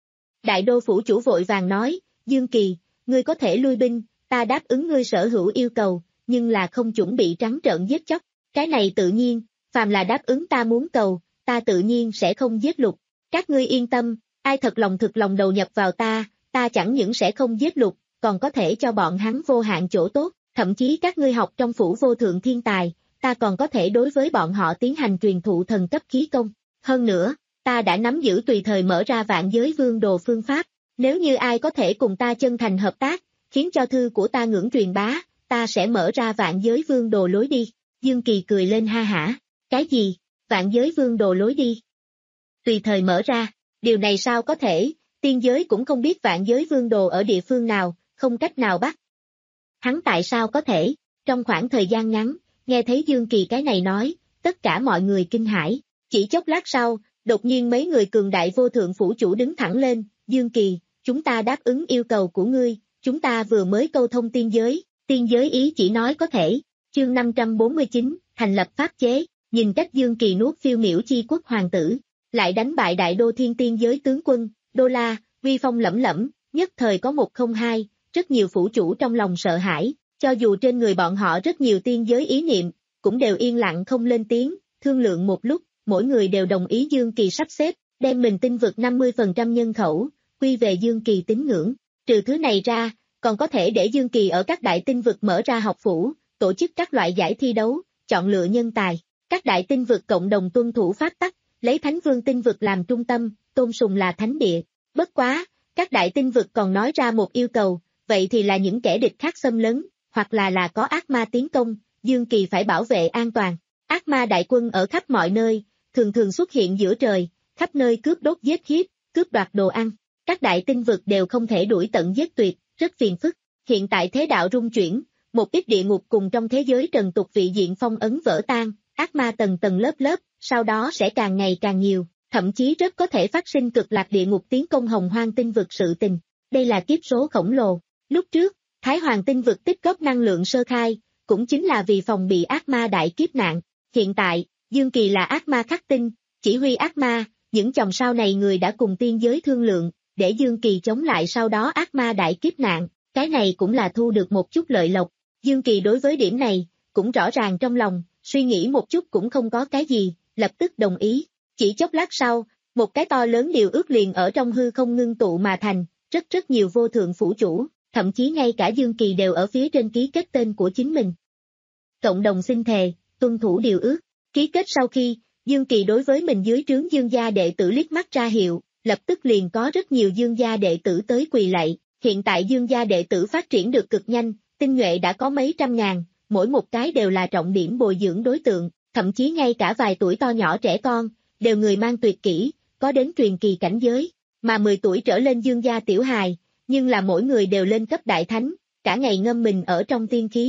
Đại Đô phủ chủ vội vàng nói, Dương Kỳ, ngươi có thể lui binh, ta đáp ứng ngươi sở hữu yêu cầu, nhưng là không chuẩn bị trắng trợn giết chóc, cái này tự nhiên, phàm là đáp ứng ta muốn cầu, ta tự nhiên sẽ không giết lục, các ngươi yên tâm, ai thật lòng thực lòng đầu nhập vào ta, ta chẳng những sẽ không giết lục, còn có thể cho bọn hắn vô hạn chỗ tốt, thậm chí các ngươi học trong phủ vô thượng thiên tài, ta còn có thể đối với bọn họ tiến hành truyền thụ thần cấp khí công, hơn nữa, ta đã nắm giữ tùy thời mở ra vạn giới vương đồ phương pháp, nếu như ai có thể cùng ta chân thành hợp tác, khiến cho thư của ta ngưỡng truyền bá, ta sẽ mở ra vạn giới vương đồ lối đi. Dương Kỳ cười lên ha hả, cái gì, vạn giới vương đồ lối đi? Tùy thời mở ra, điều này sao có thể, tiên giới cũng không biết vạn giới vương đồ ở địa phương nào, không cách nào bắt. Hắn tại sao có thể, trong khoảng thời gian ngắn, nghe thấy Dương Kỳ cái này nói, tất cả mọi người kinh hãi, chỉ chốc lát sau, đột nhiên mấy người cường đại vô thượng phủ chủ đứng thẳng lên, Dương Kỳ, chúng ta đáp ứng yêu cầu của ngươi, chúng ta vừa mới câu thông tiên giới, tiên giới ý chỉ nói có thể, chương năm trăm bốn mươi chín, thành lập pháp chế, nhìn cách Dương Kỳ nuốt phiêu miểu chi quốc hoàng tử, lại đánh bại Đại Đô Thiên Tiên giới tướng quân, Đô La, uy phong lẫm lẫm, nhất thời có một không hai, rất nhiều phủ chủ trong lòng sợ hãi, cho dù trên người bọn họ rất nhiều tiên giới ý niệm, cũng đều yên lặng không lên tiếng, thương lượng một lúc, mỗi người đều đồng ý Dương Kỳ sắp xếp, đem mình tinh vực năm mươi phần trăm nhân khẩu, quy về Dương Kỳ tín ngưỡng, trừ thứ này ra, còn có thể để Dương Kỳ ở các đại tinh vực mở ra học phủ, tổ chức các loại giải thi đấu, chọn lựa nhân tài, các đại tinh vực cộng đồng tuân thủ pháp tắc, lấy Thánh Vương tinh vực làm trung tâm, tôn sùng là thánh địa, bất quá, các đại tinh vực còn nói ra một yêu cầu, vậy thì là những kẻ địch khác xâm lấn, hoặc là là có ác ma tiến công, Dương Kỳ phải bảo vệ an toàn, ác ma đại quân ở khắp mọi nơi, thường thường xuất hiện giữa trời, khắp nơi cướp đốt giết hiếp, cướp đoạt đồ ăn, các đại tinh vực đều không thể đuổi tận giết tuyệt, rất phiền phức, hiện tại thế đạo rung chuyển, một ít địa ngục cùng trong thế giới trần tục vị diện phong ấn vỡ tan, ác ma tầng tầng lớp lớp, sau đó sẽ càng ngày càng nhiều, thậm chí rất có thể phát sinh cực lạc địa ngục tiến công hồng hoang tinh vực sự tình, đây là kiếp số khổng lồ, lúc trước, Thái Hoàng tinh vực tích góp năng lượng sơ khai, cũng chính là vì phòng bị ác ma đại kiếp nạn, hiện tại, Dương Kỳ là ác ma khắc tinh, chỉ huy ác ma, những chòm sao này người đã cùng tiên giới thương lượng, để Dương Kỳ chống lại sau đó ác ma đại kiếp nạn, cái này cũng là thu được một chút lợi lộc, Dương Kỳ đối với điểm này, cũng rõ ràng trong lòng, suy nghĩ một chút cũng không có cái gì, lập tức đồng ý, chỉ chốc lát sau, một cái to lớn điều ước liền ở trong hư không ngưng tụ mà thành, rất rất nhiều vô thượng phủ chủ, thậm chí ngay cả Dương Kỳ đều ở phía trên ký kết tên của chính mình. Cộng đồng xin thề, tuân thủ điều ước, ký kết sau khi, Dương Kỳ đối với mình dưới trướng Dương gia đệ tử liếc mắt ra hiệu, lập tức liền có rất nhiều Dương gia đệ tử tới quỳ lạy, hiện tại Dương gia đệ tử phát triển được cực nhanh, tinh nhuệ đã có mấy trăm ngàn, mỗi một cái đều là trọng điểm bồi dưỡng đối tượng, thậm chí ngay cả vài tuổi to nhỏ trẻ con, đều người mang tuyệt kỹ, có đến truyền kỳ cảnh giới, mà mười tuổi trở lên Dương gia tiểu hài, nhưng là mỗi người đều lên cấp đại thánh, cả ngày ngâm mình ở trong tiên khí,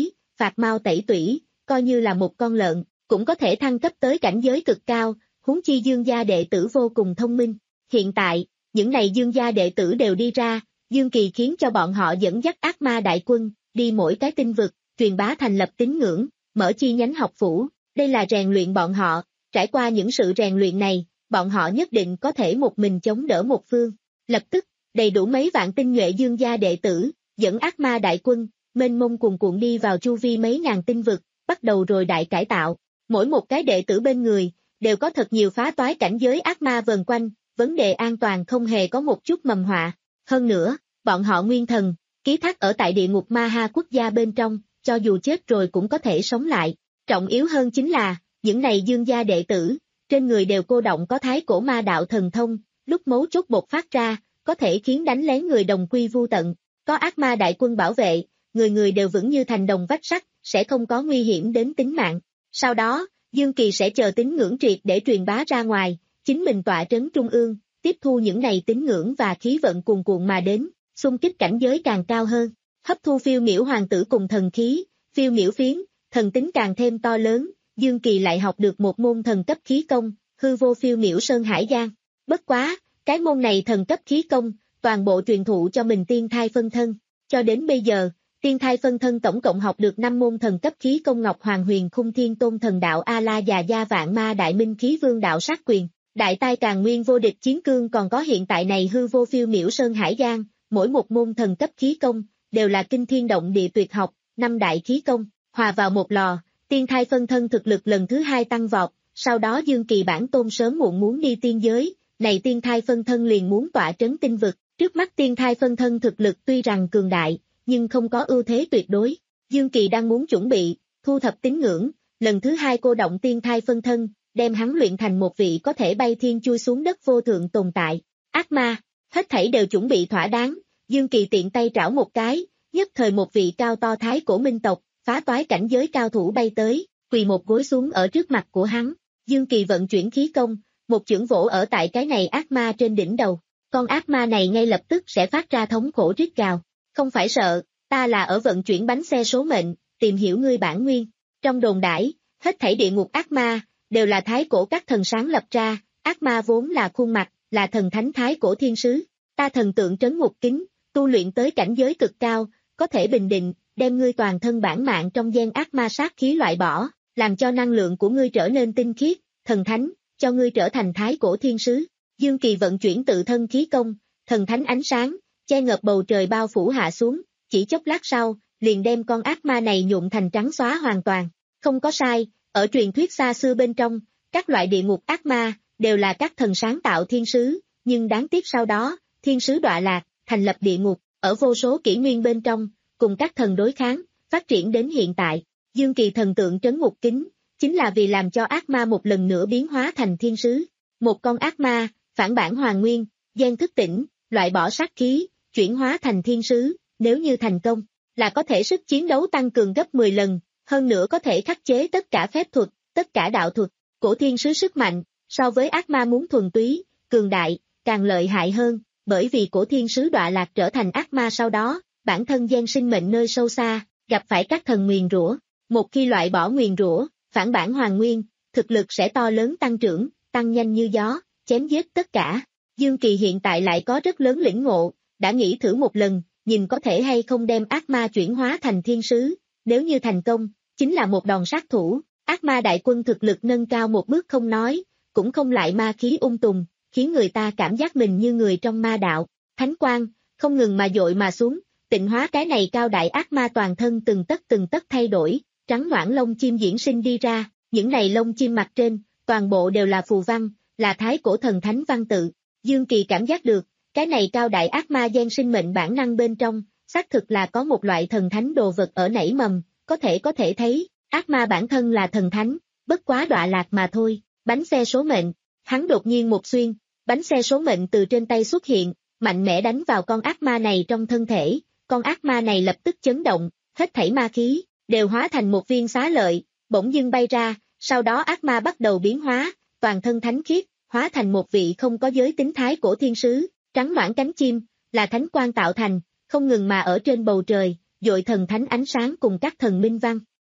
phạt mau tẩy tủy, coi như là một con lợn, cũng có thể thăng cấp tới cảnh giới cực cao, huống chi Dương gia đệ tử vô cùng thông minh. Hiện tại, những này Dương gia đệ tử đều đi ra, Dương Kỳ khiến cho bọn họ dẫn dắt ác ma đại quân, đi mỗi cái tinh vực, truyền bá thành lập tín ngưỡng, mở chi nhánh học phủ, đây là rèn luyện bọn họ, trải qua những sự rèn luyện này, bọn họ nhất định có thể một mình chống đỡ một phương. Lập tức, đầy đủ mấy vạn tinh nhuệ Dương gia đệ tử, dẫn ác ma đại quân, mênh mông cuồn cuộn đi vào chu vi mấy ngàn tinh vực, bắt đầu rồi đại cải tạo. Mỗi một cái đệ tử bên người, đều có thật nhiều phá toái cảnh giới ác ma vần quanh, vấn đề an toàn không hề có một chút mầm họa. Hơn nữa, bọn họ nguyên thần, ký thác ở tại địa ngục ma ha quốc gia bên trong, cho dù chết rồi cũng có thể sống lại. Trọng yếu hơn chính là, những này Dương gia đệ tử, trên người đều cô động có thái cổ ma đạo thần thông, lúc mấu chốt bột phát ra, có thể khiến đánh lén người đồng quy vu tận. Có ác ma đại quân bảo vệ, người người đều vững như thành đồng vách sắt, sẽ không có nguy hiểm đến tính mạng. Sau đó, Dương Kỳ sẽ chờ tín ngưỡng triệt để truyền bá ra ngoài, chính mình tọa trấn trung ương, tiếp thu những này tín ngưỡng và khí vận cuồn cuộn mà đến, xung kích cảnh giới càng cao hơn, hấp thu phiêu miểu hoàng tử cùng thần khí, phiêu miểu phiến, thần tính càng thêm to lớn, Dương Kỳ lại học được một môn thần cấp khí công, hư vô phiêu miểu sơn hải giang. Bất quá, cái môn này thần cấp khí công, toàn bộ truyền thụ cho mình tiên thai phân thân, cho đến bây giờ, tiên thai phân thân tổng cộng học được năm môn thần cấp khí công ngọc hoàng huyền khung thiên tôn thần đạo A-la già gia vạn ma đại minh khí vương đạo sát quyền, đại tai càng nguyên vô địch chiến cương còn có hiện tại này hư vô phiêu miểu sơn hải giang, mỗi một môn thần cấp khí công, đều là kinh thiên động địa tuyệt học, năm đại khí công, hòa vào một lò, tiên thai phân thân thực lực lần thứ hai tăng vọt, sau đó Dương Kỳ bản tôn sớm muộn muốn đi tiên giới, này tiên thai phân thân liền muốn tọa trấn tinh vực, trước mắt tiên thai phân thân thực lực tuy rằng cường đại, nhưng không có ưu thế tuyệt đối. Dương Kỳ đang muốn chuẩn bị, thu thập tín ngưỡng, lần thứ hai cô động tiên thai phân thân, đem hắn luyện thành một vị có thể bay thiên chui xuống đất vô thượng tồn tại. Ác ma, hết thảy đều chuẩn bị thỏa đáng, Dương Kỳ tiện tay trảo một cái, nhất thời một vị cao to thái cổ minh tộc, phá toái cảnh giới cao thủ bay tới, quỳ một gối xuống ở trước mặt của hắn. Dương Kỳ vận chuyển khí công, một chưởng vỗ ở tại cái này ác ma trên đỉnh đầu. Con ác ma này ngay lập tức sẽ phát ra thống khổ rít gào. Không phải sợ, ta là ở vận chuyển bánh xe số mệnh, tìm hiểu ngươi bản nguyên. Trong đồn đãi, hết thảy địa ngục ác ma, đều là thái cổ các thần sáng lập ra, ác ma vốn là khuôn mặt, là thần thánh thái cổ thiên sứ. Ta thần tượng trấn ngục kính, tu luyện tới cảnh giới cực cao, có thể bình định, đem ngươi toàn thân bản mạng trong gian ác ma sát khí loại bỏ, làm cho năng lượng của ngươi trở nên tinh khiết, thần thánh, cho ngươi trở thành thái cổ thiên sứ. Dương Kỳ vận chuyển tự thân khí công, thần thánh ánh sáng, che ngập bầu trời bao phủ hạ xuống, chỉ chốc lát sau, liền đem con ác ma này nhuộm thành trắng xóa hoàn toàn. Không có sai, ở truyền thuyết xa xưa bên trong, các loại địa ngục ác ma, đều là các thần sáng tạo thiên sứ, nhưng đáng tiếc sau đó, thiên sứ đọa lạc, thành lập địa ngục, ở vô số kỷ nguyên bên trong, cùng các thần đối kháng, phát triển đến hiện tại. Dương Kỳ thần tượng trấn ngục kính, chính là vì làm cho ác ma một lần nữa biến hóa thành thiên sứ. Một con ác ma, phản bản hoàn nguyên, gian thức tỉnh, loại bỏ sát khí, chuyển hóa thành thiên sứ, nếu như thành công, là có thể sức chiến đấu tăng cường gấp mười lần, hơn nữa có thể khắc chế tất cả phép thuật, tất cả đạo thuật. Cổ thiên sứ sức mạnh, so với ác ma muốn thuần túy, cường đại, càng lợi hại hơn, bởi vì cổ thiên sứ đọa lạc trở thành ác ma sau đó, bản thân gian sinh mệnh nơi sâu xa, gặp phải các thần nguyền rủa. Một khi loại bỏ nguyền rủa, phản bản hoàn nguyên, thực lực sẽ to lớn tăng trưởng, tăng nhanh như gió, chém giết tất cả. Dương Kỳ hiện tại lại có rất lớn lĩnh ngộ, đã nghĩ thử một lần, nhìn có thể hay không đem ác ma chuyển hóa thành thiên sứ, nếu như thành công, chính là một đòn sát thủ. Ác ma đại quân thực lực nâng cao một bước không nói, cũng không lại ma khí ung tùng, khiến người ta cảm giác mình như người trong ma đạo. Thánh quang, không ngừng mà dội mà xuống, tịnh hóa cái này cao đại ác ma toàn thân từng tấc từng tấc thay đổi, trắng noãn lông chim diễn sinh đi ra, những này lông chim mặt trên, toàn bộ đều là phù văn, là thái cổ thần thánh văn tự. Dương Kỳ cảm giác được, cái này cao đại ác ma gian sinh mệnh bản năng bên trong, xác thực là có một loại thần thánh đồ vật ở nảy mầm, có thể có thể thấy, ác ma bản thân là thần thánh, bất quá đọa lạc mà thôi. Bánh xe số mệnh, hắn đột nhiên một xuyên, bánh xe số mệnh từ trên tay xuất hiện, mạnh mẽ đánh vào con ác ma này trong thân thể, con ác ma này lập tức chấn động, hết thảy ma khí, đều hóa thành một viên xá lợi, bỗng dưng bay ra, sau đó ác ma bắt đầu biến hóa, toàn thân thánh khiết, hóa thành một vị không có giới tính thái cổ thiên sứ, trắng noãn cánh chim, là thánh quang tạo thành, không ngừng mà ở trên bầu trời, dội thần thánh ánh sáng cùng các thần minh văn,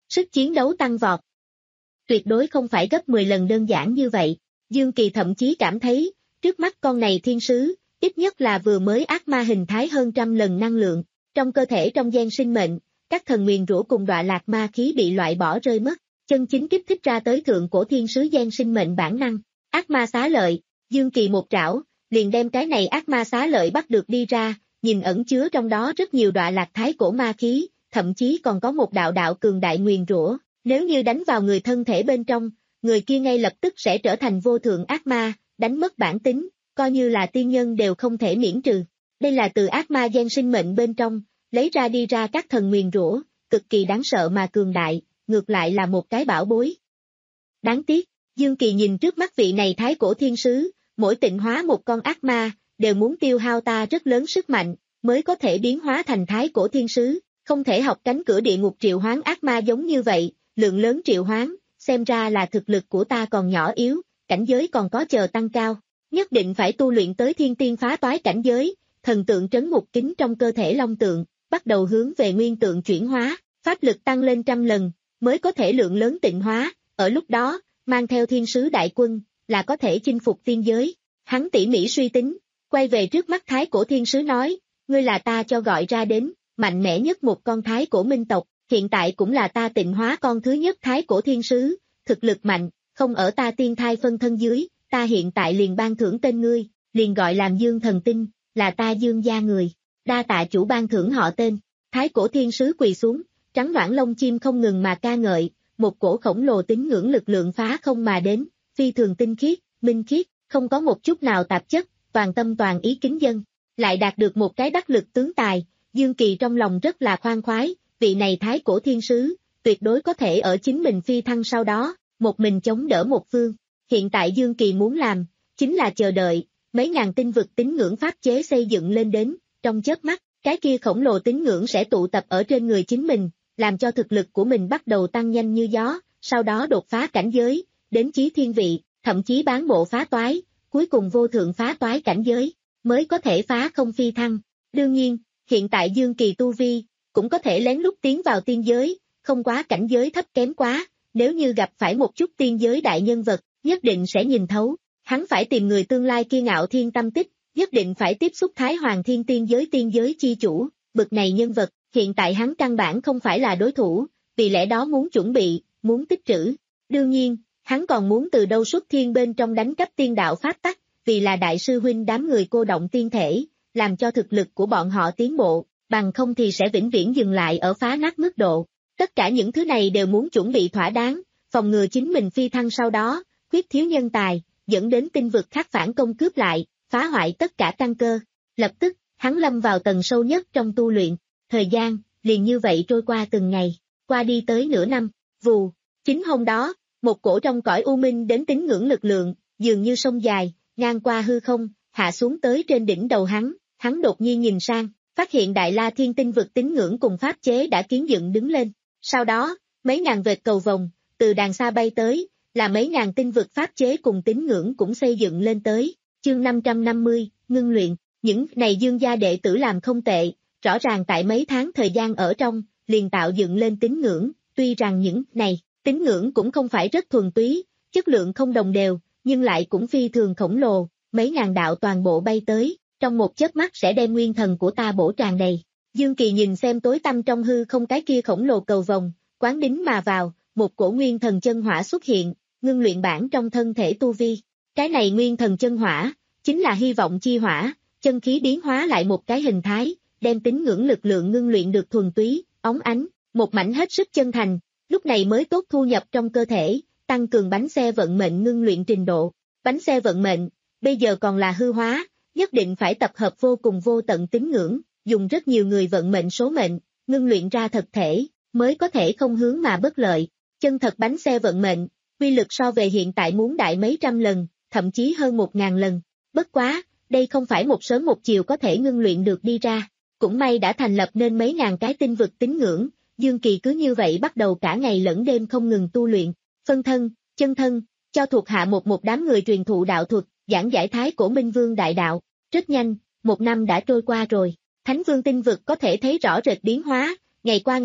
sức chiến đấu tăng vọt. Tuyệt đối không phải gấp mười lần đơn giản như vậy, Dương Kỳ thậm chí cảm thấy, trước mắt con này thiên sứ, ít nhất là vừa mới ác ma hình thái hơn trăm lần năng lượng, trong cơ thể trong gen sinh mệnh, các thần nguyền rủa cùng đọa lạc ma khí bị loại bỏ rơi mất, chân chính kích thích ra tới thượng cổ thiên sứ gen sinh mệnh bản năng, ác ma xá lợi, Dương Kỳ một trảo, liền đem cái này ác ma xá lợi bắt được đi ra, nhìn ẩn chứa trong đó rất nhiều đọa lạc thái cổ ma khí, thậm chí còn có một đạo đạo cường đại nguyền rủa, nếu như đánh vào người thân thể bên trong, người kia ngay lập tức sẽ trở thành vô thượng ác ma, đánh mất bản tính, coi như là tiên nhân đều không thể miễn trừ. Đây là từ ác ma gen sinh mệnh bên trong, lấy ra đi ra các thần nguyền rủa, cực kỳ đáng sợ mà cường đại, ngược lại là một cái bảo bối. Đáng tiếc, Dương Kỳ nhìn trước mắt vị này thái cổ thiên sứ, mỗi tịnh hóa một con ác ma, đều muốn tiêu hao ta rất lớn sức mạnh, mới có thể biến hóa thành thái cổ thiên sứ, không thể học cánh cửa địa ngục triệu hoán ác ma giống như vậy, lượng lớn triệu hoán, xem ra là thực lực của ta còn nhỏ yếu, cảnh giới còn có chờ tăng cao, nhất định phải tu luyện tới thiên tiên phá toái cảnh giới, thần tượng trấn ngục kính trong cơ thể long tượng, bắt đầu hướng về nguyên tượng chuyển hóa, pháp lực tăng lên trăm lần, mới có thể lượng lớn tịnh hóa, ở lúc đó, mang theo thiên sứ đại quân, là có thể chinh phục tiên giới. Hắn tỉ mỉ suy tính, quay về trước mắt thái cổ thiên sứ nói, ngươi là ta cho gọi ra đến, mạnh mẽ nhất một con thái cổ minh tộc, hiện tại cũng là ta tịnh hóa con thứ nhất thái cổ thiên sứ, thực lực mạnh, không ở ta tiên thai phân thân dưới, ta hiện tại liền ban thưởng tên ngươi, liền gọi làm Dương Thần Tinh, là ta Dương gia người, đa tạ chủ ban thưởng họ tên, thái cổ thiên sứ quỳ xuống, trắng noãn lông chim không ngừng mà ca ngợi, một cổ khổng lồ tín ngưỡng lực lượng phá không mà đến, phi thường tinh khiết, minh khiết, không có một chút nào tạp chất, toàn tâm toàn ý kính dân, lại đạt được một cái đắc lực tướng tài, Dương Kỳ trong lòng rất là khoan khoái, vị này thái cổ thiên sứ, tuyệt đối có thể ở chính mình phi thăng sau đó, một mình chống đỡ một phương. Hiện tại Dương Kỳ muốn làm, chính là chờ đợi, mấy ngàn tinh vực tín ngưỡng pháp chế xây dựng lên đến, trong chớp mắt, cái kia khổng lồ tín ngưỡng sẽ tụ tập ở trên người chính mình, làm cho thực lực của mình bắt đầu tăng nhanh như gió, sau đó đột phá cảnh giới, đến chí thiên vị, thậm chí bán bộ phá toái, cuối cùng vô thượng phá toái cảnh giới, mới có thể phá không phi thăng. Đương nhiên, hiện tại Dương Kỳ tu vi, cũng có thể lén lút tiến vào tiên giới, không quá cảnh giới thấp kém quá, nếu như gặp phải một chút tiên giới đại nhân vật, nhất định sẽ nhìn thấu, hắn phải tìm người tương lai kia ngạo thiên tâm tích, nhất định phải tiếp xúc Thái Hoàng Thiên tiên giới tiên giới chi chủ, bực này nhân vật, hiện tại hắn căn bản không phải là đối thủ, vì lẽ đó muốn chuẩn bị, muốn tích trữ. Đương nhiên, hắn còn muốn từ đâu xuất thiên bên trong đánh cắp tiên đạo pháp tắc, vì là đại sư huynh đám người cô động tiên thể, làm cho thực lực của bọn họ tiến bộ, bằng không thì sẽ vĩnh viễn dừng lại ở phá nát mức độ. Tất cả những thứ này đều muốn chuẩn bị thỏa đáng, phòng ngừa chính mình phi thăng sau đó, khuyết thiếu nhân tài, dẫn đến tinh vực khác phản công cướp lại, phá hoại tất cả căn cơ. Lập tức, hắn lâm vào tầng sâu nhất trong tu luyện, thời gian, liền như vậy trôi qua từng ngày, qua đi tới nửa năm, vù, chính hôm đó, một cổ trong cõi u minh đến tín ngưỡng lực lượng, dường như sông dài, ngang qua hư không, hạ xuống tới trên đỉnh đầu hắn, hắn đột nhiên nhìn sang, phát hiện Đại La Thiên tinh vực tín ngưỡng cùng pháp chế đã kiến dựng đứng lên. Sau đó, mấy ngàn vệt cầu vồng, từ đàng xa bay tới, là mấy ngàn tinh vực pháp chế cùng tín ngưỡng cũng xây dựng lên tới. Chương năm trăm năm mươi, ngưng luyện, những này Dương gia đệ tử làm không tệ, rõ ràng tại mấy tháng thời gian ở trong, liền tạo dựng lên tín ngưỡng, tuy rằng những này, tín ngưỡng cũng không phải rất thuần túy, chất lượng không đồng đều, nhưng lại cũng phi thường khổng lồ, mấy ngàn đạo toàn bộ bay tới, trong một chớp mắt sẽ đem nguyên thần của ta bổ tràn đầy. Dương Kỳ nhìn xem tối tăm trong hư không cái kia khổng lồ cầu vồng, quán đính mà vào, một cổ nguyên thần chân hỏa xuất hiện, ngưng luyện bản trong thân thể tu vi. Cái này nguyên thần chân hỏa, chính là hy vọng chi hỏa, chân khí biến hóa lại một cái hình thái, đem tín ngưỡng lực lượng ngưng luyện được thuần túy, óng ánh, một mảnh hết sức chân thành, lúc này mới tốt thu nhập trong cơ thể, tăng cường bánh xe vận mệnh ngưng luyện trình độ. Bánh xe vận mệnh, bây giờ còn là hư hóa, nhất định phải tập hợp vô cùng vô tận tín ngưỡng, dùng rất nhiều người vận mệnh số mệnh, ngưng luyện ra thật thể, mới có thể không hướng mà bất lợi. Chân thật bánh xe vận mệnh, uy lực so về hiện tại muốn đại mấy trăm lần, thậm chí hơn một ngàn lần. Bất quá, đây không phải một sớm một chiều có thể ngưng luyện được đi ra. Cũng may đã thành lập nên mấy ngàn cái tinh vực tín ngưỡng, Dương Kỳ cứ như vậy bắt đầu cả ngày lẫn đêm không ngừng tu luyện, phân thân, chân thân, cho thuộc hạ một một đám người truyền thụ đạo thuật, giảng giải thái cổ minh vương đại đạo. Rất nhanh, một năm đã trôi qua rồi, Thánh Vương tinh vực có thể thấy rõ rệt biến hóa, ngày qua ngày,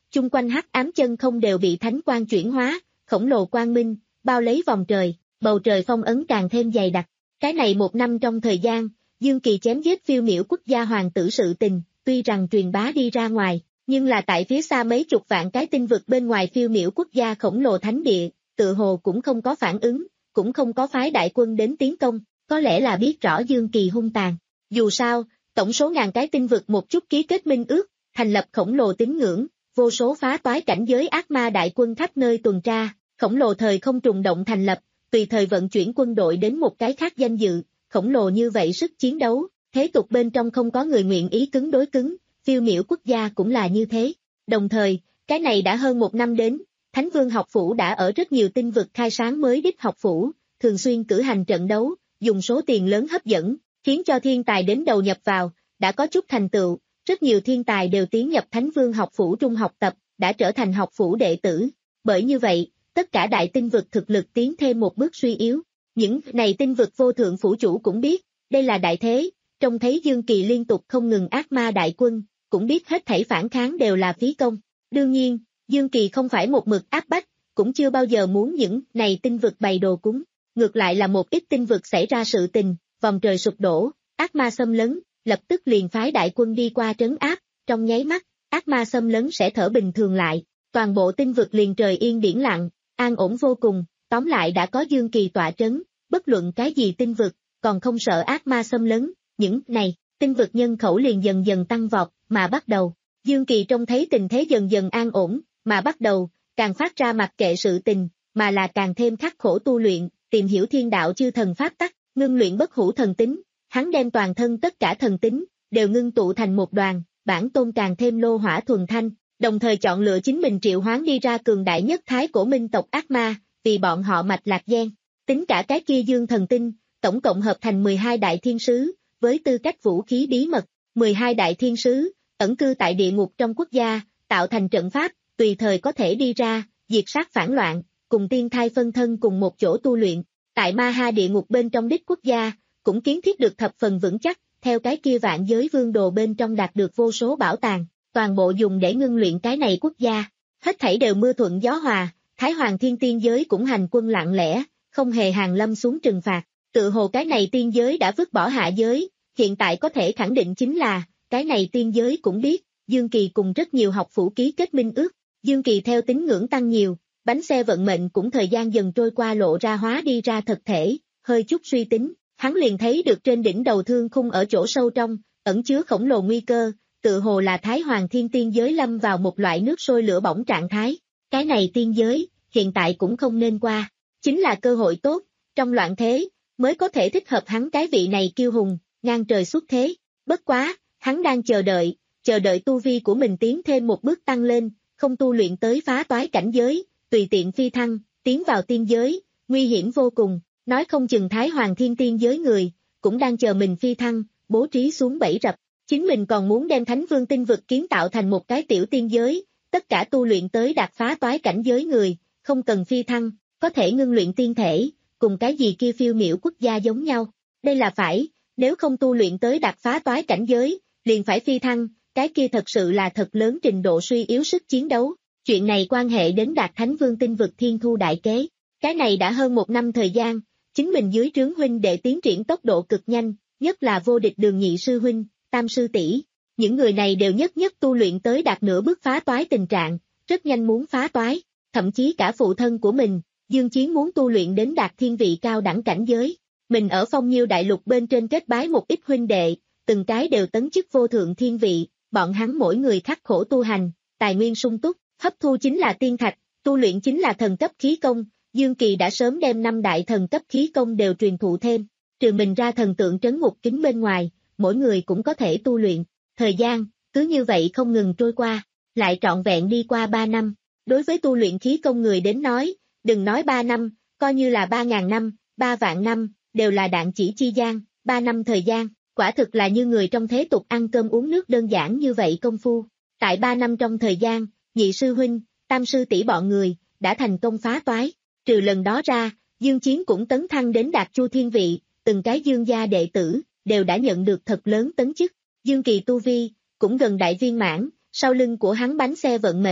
chung quanh hắc ám chân không đều bị thánh quang chuyển hóa, khổng lồ quang minh, bao lấy vòng trời, bầu trời phong ấn càng thêm dày đặc. Cái này một năm trong thời gian, Dương Kỳ chém giết phiêu miểu quốc gia hoàng tử sự tình, tuy rằng truyền bá đi ra ngoài, nhưng là tại phía xa mấy chục vạn cái tinh vực bên ngoài phiêu miểu quốc gia khổng lồ thánh địa, tự hồ cũng không có phản ứng, cũng không có phái đại quân đến tiến công, có lẽ là biết rõ Dương Kỳ hung tàn. Dù sao, tổng số ngàn cái tinh vực một chút ký kết minh ước, thành lập khổng lồ tín ngưỡng, vô số phá toái cảnh giới ác ma đại quân khắp nơi tuần tra, khổng lồ thời không trùng động thành lập, tùy thời vận chuyển quân đội đến một cái khác danh dự, khổng lồ như vậy sức chiến đấu, thế tục bên trong không có người nguyện ý cứng đối cứng, phiêu miểu quốc gia cũng là như thế. Đồng thời, cái này đã hơn một năm đến, Thánh Vương học phủ đã ở rất nhiều tinh vực khai sáng mới đích học phủ, thường xuyên cử hành trận đấu, dùng số tiền lớn hấp dẫn, khiến cho thiên tài đến đầu nhập vào, đã có chút thành tựu, rất nhiều thiên tài đều tiến nhập Thánh Vương học phủ trung học tập, đã trở thành học phủ đệ tử. Bởi như vậy, tất cả đại tinh vực thực lực tiến thêm một bước suy yếu. Những này tinh vực vô thượng phủ chủ cũng biết, đây là đại thế, trông thấy Dương Kỳ liên tục không ngừng ác ma đại quân, cũng biết hết thảy phản kháng đều là phí công. Đương nhiên, Dương Kỳ không phải một mực áp bách, cũng chưa bao giờ muốn những này tinh vực bày đồ cúng. Ngược lại là một ít tinh vực xảy ra sự tình, vòng trời sụp đổ, ác ma xâm lấn, lập tức liền phái đại quân đi qua trấn áp, trong nháy mắt, ác ma xâm lấn sẽ thở bình thường lại, toàn bộ tinh vực liền trời yên biển lặng, an ổn vô cùng, tóm lại đã có Dương Kỳ tọa trấn, bất luận cái gì tinh vực, còn không sợ ác ma xâm lấn, những này, tinh vực nhân khẩu liền dần dần tăng vọt, mà bắt đầu, Dương Kỳ trông thấy tình thế dần dần an ổn, mà bắt đầu, càng phát ra mặc kệ sự tình, mà là càng thêm khắc khổ tu luyện, tìm hiểu thiên đạo chư thần pháp tắc, ngưng luyện bất hủ thần tính, hắn đem toàn thân tất cả thần tính, đều ngưng tụ thành một đoàn, bản tôn càng thêm lô hỏa thuần thanh, đồng thời chọn lựa chính mình triệu hoán đi ra cường đại nhất thái cổ minh tộc ác ma, vì bọn họ mạch lạc gen, tính cả cái kia dương thần tinh, tổng cộng hợp thành mười hai đại thiên sứ, với tư cách vũ khí bí mật, mười hai đại thiên sứ, ẩn cư tại địa ngục trong quốc gia, tạo thành trận pháp, tùy thời có thể đi ra, diệt sát phản loạn, cùng tiên thai phân thân cùng một chỗ tu luyện, tại ma ha địa ngục bên trong đích quốc gia, cũng kiến thiết được thập phần vững chắc, theo cái kia vạn giới vương đồ bên trong đạt được vô số bảo tàng, toàn bộ dùng để ngưng luyện cái này quốc gia, hết thảy đều mưa thuận gió hòa, Thái Hoàng Thiên Tiên Giới cũng hành quân lặng lẽ, không hề hàng lâm xuống trừng phạt, tự hồ cái này tiên giới đã vứt bỏ hạ giới, hiện tại có thể khẳng định chính là, cái này tiên giới cũng biết, Dương Kỳ cùng rất nhiều học phủ ký kết minh ước, Dương Kỳ theo tín ngưỡng tăng nhiều, bánh xe vận mệnh cũng thời gian dần trôi qua lộ ra hóa đi ra thực thể, hơi chút suy tính, hắn liền thấy được trên đỉnh đầu thương khung ở chỗ sâu trong, ẩn chứa khổng lồ nguy cơ, tự hồ là Thái Hoàng Thiên Tiên Giới lâm vào một loại nước sôi lửa bỏng trạng thái, cái này tiên giới, hiện tại cũng không nên qua, chính là cơ hội tốt, trong loạn thế, mới có thể thích hợp hắn cái vị này kiêu hùng, ngang trời xuất thế, bất quá, hắn đang chờ đợi, chờ đợi tu vi của mình tiến thêm một bước tăng lên, không tu luyện tới phá toái cảnh giới, tùy tiện phi thăng, tiến vào tiên giới, nguy hiểm vô cùng, nói không chừng Thái Hoàng Thiên Tiên Giới người, cũng đang chờ mình phi thăng, bố trí xuống bẫy rập, chính mình còn muốn đem Thánh Vương tinh vực kiến tạo thành một cái tiểu tiên giới, tất cả tu luyện tới đạt phá toái cảnh giới người, không cần phi thăng, có thể ngưng luyện tiên thể, cùng cái gì kia phiêu miểu quốc gia giống nhau, đây là phải, nếu không tu luyện tới đạt phá toái cảnh giới, liền phải phi thăng, cái kia thật sự là thật lớn trình độ suy yếu sức chiến đấu, chuyện này quan hệ đến đạt Thánh Vương tinh vực thiên thu đại kế, cái này đã hơn một năm thời gian, chính mình dưới trướng huynh đệ tiến triển tốc độ cực nhanh, nhất là vô địch Đường nhị sư huynh, tam sư tỷ, những người này đều nhất nhất tu luyện tới đạt nửa bước phá toái tình trạng, rất nhanh muốn phá toái, thậm chí cả phụ thân của mình, Dương Chiến muốn tu luyện đến đạt thiên vị cao đẳng cảnh giới, mình ở Phong Nhiêu đại lục bên trên kết bái một ít huynh đệ, từng cái đều tấn chức vô thượng thiên vị, bọn hắn mỗi người khắc khổ tu hành, tài nguyên sung túc, hấp thu chính là tiên thạch, tu luyện chính là thần cấp khí công, Dương Kỳ đã sớm đem năm đại thần cấp khí công đều truyền thụ thêm, trừ mình ra thần tượng trấn ngục kính bên ngoài, mỗi người cũng có thể tu luyện, thời gian, cứ như vậy không ngừng trôi qua, lại trọn vẹn đi qua ba năm, đối với tu luyện khí công người đến nói, đừng nói ba năm, coi như là ba ngàn năm, ba vạn năm, đều là đạn chỉ chi gian, ba năm thời gian, quả thực là như người trong thế tục ăn cơm uống nước đơn giản như vậy công phu, tại ba năm trong thời gian, nhị sư huynh, tam sư tỷ bọn người, đã thành công phá toái, trừ lần đó ra, Dương Chiến cũng tấn thăng đến đạt chu thiên vị, từng cái Dương gia đệ tử, đều đã nhận được thật lớn tấn chức, Dương Kỳ tu vi, cũng gần đại viên mãn, sau lưng của hắn bánh xe vận mệnh,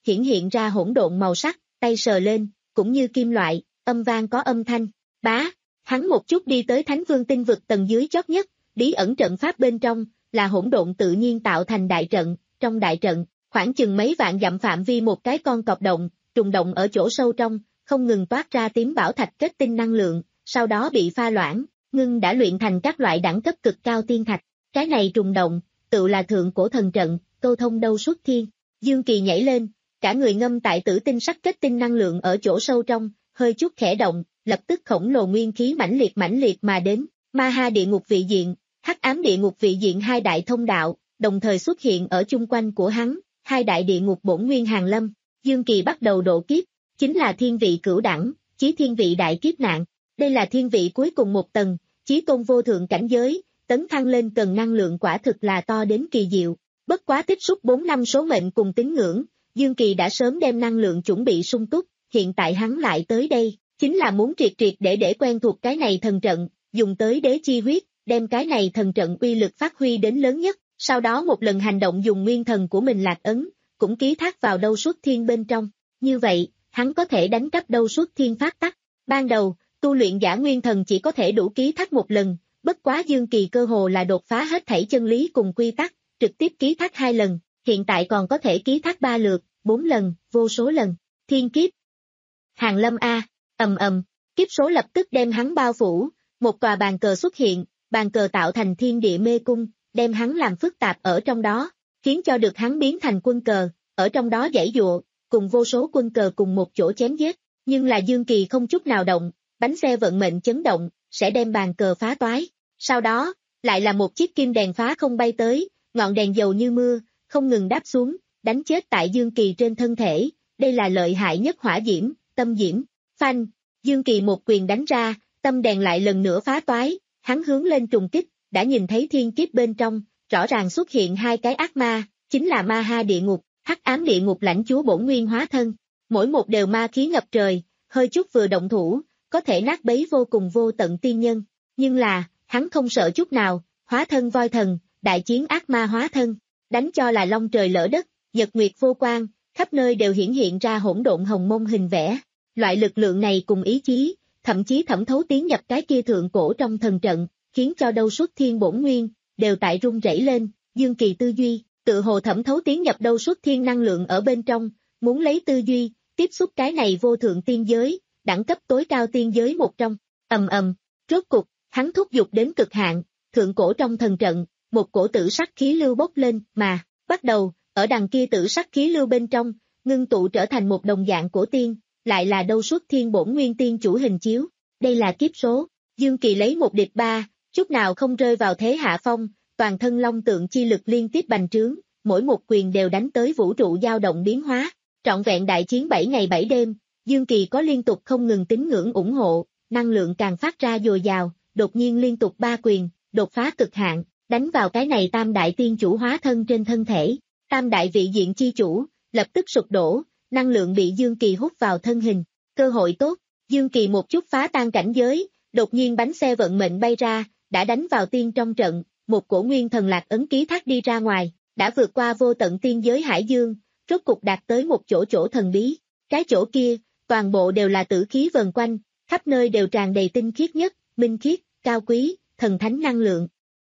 hiển hiện ra hỗn độn màu sắc, tay sờ lên, cũng như kim loại, âm vang có âm thanh. Bá, hắn một chút đi tới Thánh Vương tinh vực tầng dưới chót nhất, bí ẩn trận pháp bên trong, là hỗn độn tự nhiên tạo thành đại trận, trong đại trận, khoảng chừng mấy vạn dặm phạm vi một cái con cọp động, trùng động ở chỗ sâu trong, không ngừng toát ra tím bảo thạch kết tinh năng lượng, sau đó bị pha loãng, ngưng đã luyện thành các loại đẳng cấp cực cao tiên thạch. Cái này trùng động, tự là thượng cổ thần trận, câu thông đâu suốt thiên. Dương Kỳ nhảy lên, cả người ngâm tại tử tinh sắc kết tinh năng lượng ở chỗ sâu trong, hơi chút khẽ động, lập tức khổng lồ nguyên khí mãnh liệt mãnh liệt mà đến, ma ha địa ngục vị diện, hắc ám địa ngục vị diện hai đại thông đạo, đồng thời xuất hiện ở chung quanh của hắn, hai đại địa ngục bổn nguyên hàng lâm. Dương Kỳ bắt đầu độ kiếp, chính là thiên vị cửu đẳng, chí thiên vị đại kiếp nạn. Đây là thiên vị cuối cùng một tầng, chí tôn vô thượng cảnh giới, tấn thăng lên cần năng lượng quả thực là to đến kỳ diệu. Bất quá tích xúc bốn năm số mệnh cùng tín ngưỡng, Dương Kỳ đã sớm đem năng lượng chuẩn bị sung túc, hiện tại hắn lại tới đây, chính là muốn triệt triệt để để quen thuộc cái này thần trận, dùng tới đế chi huyết, đem cái này thần trận uy lực phát huy đến lớn nhất, sau đó một lần hành động dùng nguyên thần của mình lạc ấn, cũng ký thác vào đâu suốt thiên bên trong. Như vậy, hắn có thể đánh cắp đâu suốt thiên phát tắc. Ban đầu, tu luyện giả nguyên thần chỉ có thể đủ ký thác một lần, bất quá Dương Kỳ cơ hồ là đột phá hết thảy chân lý cùng quy tắc, trực tiếp ký thác hai lần, hiện tại còn có thể ký thác ba lượt, bốn lần, vô số lần. Thiên kiếp. Hàng lâm A, ầm ầm, kiếp số lập tức đem hắn bao phủ, một tòa bàn cờ xuất hiện, bàn cờ tạo thành thiên địa mê cung, đem hắn làm phức tạp ở trong đó, khiến cho được hắn biến thành quân cờ, ở trong đó giãy giụa, cùng vô số quân cờ cùng một chỗ chém giết, nhưng là Dương Kỳ không chút nào động, bánh xe vận mệnh chấn động, sẽ đem bàn cờ phá toái. Sau đó, lại là một chiếc kim đèn phá không bay tới, ngọn đèn dầu như mưa, không ngừng đáp xuống, đánh chết tại Dương Kỳ trên thân thể, đây là lợi hại nhất hỏa diễm, tâm diễm. Phanh, Dương Kỳ một quyền đánh ra, tâm đèn lại lần nữa phá toái, hắn hướng lên trùng kích, đã nhìn thấy thiên kiếp bên trong, rõ ràng xuất hiện hai cái ác ma, chính là ma ha địa ngục, hắc ám địa ngục lãnh chúa bổn nguyên hóa thân, mỗi một đều ma khí ngập trời, hơi chút vừa động thủ, có thể nát bấy vô cùng vô tận tiên nhân, nhưng là, hắn không sợ chút nào, hóa thân voi thần, đại chiến ác ma hóa thân, đánh cho là long trời lỡ đất, nhật nguyệt vô quang, khắp nơi đều hiển hiện ra hỗn độn hồng mông hình vẽ, loại lực lượng này cùng ý chí, thậm chí thẩm thấu tiến nhập cái kia thượng cổ trong thần trận, khiến cho đâu suốt thiên bổn nguyên, đều tại rung rẩy lên. Dương Kỳ tư duy, tự hồ thẩm thấu tiến nhập đâu suốt thiên năng lượng ở bên trong, muốn lấy tư duy, tiếp xúc cái này vô thượng tiên giới, đẳng cấp tối cao tiên giới một trong, ầm ầm, rốt cục, hắn thúc giục đến cực hạn, thượng cổ trong thần trận, một cổ tử sắc khí lưu bốc lên, mà, bắt đầu, ở đằng kia tử sắc khí lưu bên trong, ngưng tụ trở thành một đồng dạng cổ tiên, lại là đâu suốt thiên bổn nguyên tiên chủ hình chiếu, đây là kiếp số. Dương Kỳ lấy một địch ba, chút nào không rơi vào thế hạ phong, toàn thân long tượng chi lực liên tiếp bành trướng, mỗi một quyền đều đánh tới vũ trụ dao động biến hóa, trọn vẹn đại chiến bảy ngày bảy đêm, Dương Kỳ có liên tục không ngừng tín ngưỡng ủng hộ, năng lượng càng phát ra dồi dào, đột nhiên liên tục ba quyền, đột phá cực hạn, đánh vào cái này tam đại tiên chủ hóa thân trên thân thể, tam đại vị diện chi chủ, lập tức sụp đổ, năng lượng bị Dương Kỳ hút vào thân hình, cơ hội tốt, Dương Kỳ một chút phá tan cảnh giới, đột nhiên bánh xe vận mệnh bay ra, đã đánh vào tiên trong trận, một cổ nguyên thần lạc ấn ký thác đi ra ngoài, đã vượt qua vô tận tiên giới hải dương, rốt cục đạt tới một chỗ chỗ thần bí, cái chỗ kia, toàn bộ đều là tử khí vần quanh, khắp nơi đều tràn đầy tinh khiết nhất, minh khiết, cao quý, thần thánh năng lượng.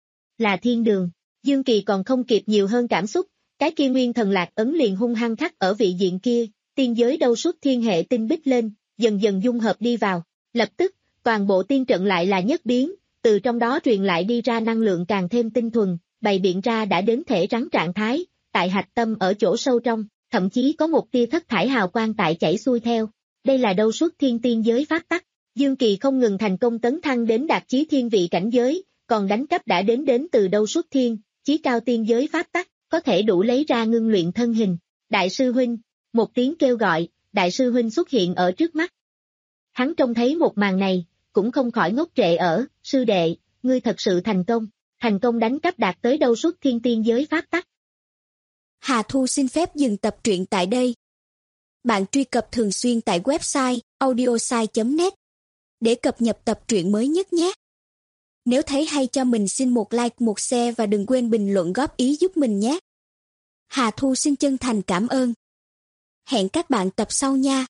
Là thiên đường, Dương Kỳ còn không kịp nhiều hơn cảm xúc, cái kia nguyên thần lạc ấn liền hung hăng khắc ở vị diện kia, tiên giới đâu suốt thiên hệ tinh bích lên, dần dần dung hợp đi vào, lập tức, toàn bộ tiên trận lại là nhất biến, từ trong đó truyền lại đi ra năng lượng càng thêm tinh thuần, bày biện ra đã đến thể rắn trạng thái, tại hạch tâm ở chỗ sâu trong, thậm chí có một tia thất thải hào quang tại chảy xuôi theo. Đây là đâu suốt thiên tiên giới pháp tắc. Dương Kỳ không ngừng thành công tấn thăng đến đạt chí thiên vị cảnh giới, còn đánh cắp đã đến đến từ đâu suốt thiên, chí cao tiên giới pháp tắc, có thể đủ lấy ra ngưng luyện thân hình. Đại sư huynh, một tiếng kêu gọi, đại sư huynh xuất hiện ở trước mắt. Hắn trông thấy một màn này, cũng không khỏi ngốc trệ ở, sư đệ, ngươi thật sự thành công, thành công đánh cắp đạt tới đâu suốt thiên tiên giới pháp tắc. Hà Thu xin phép dừng tập truyện tại đây. Bạn truy cập thường xuyên tại website audiosai chấm net để cập nhật tập truyện mới nhất nhé. Nếu thấy hay cho mình xin một like, một share và đừng quên bình luận góp ý giúp mình nhé. Hà Thu xin chân thành cảm ơn. Hẹn các bạn tập sau nha.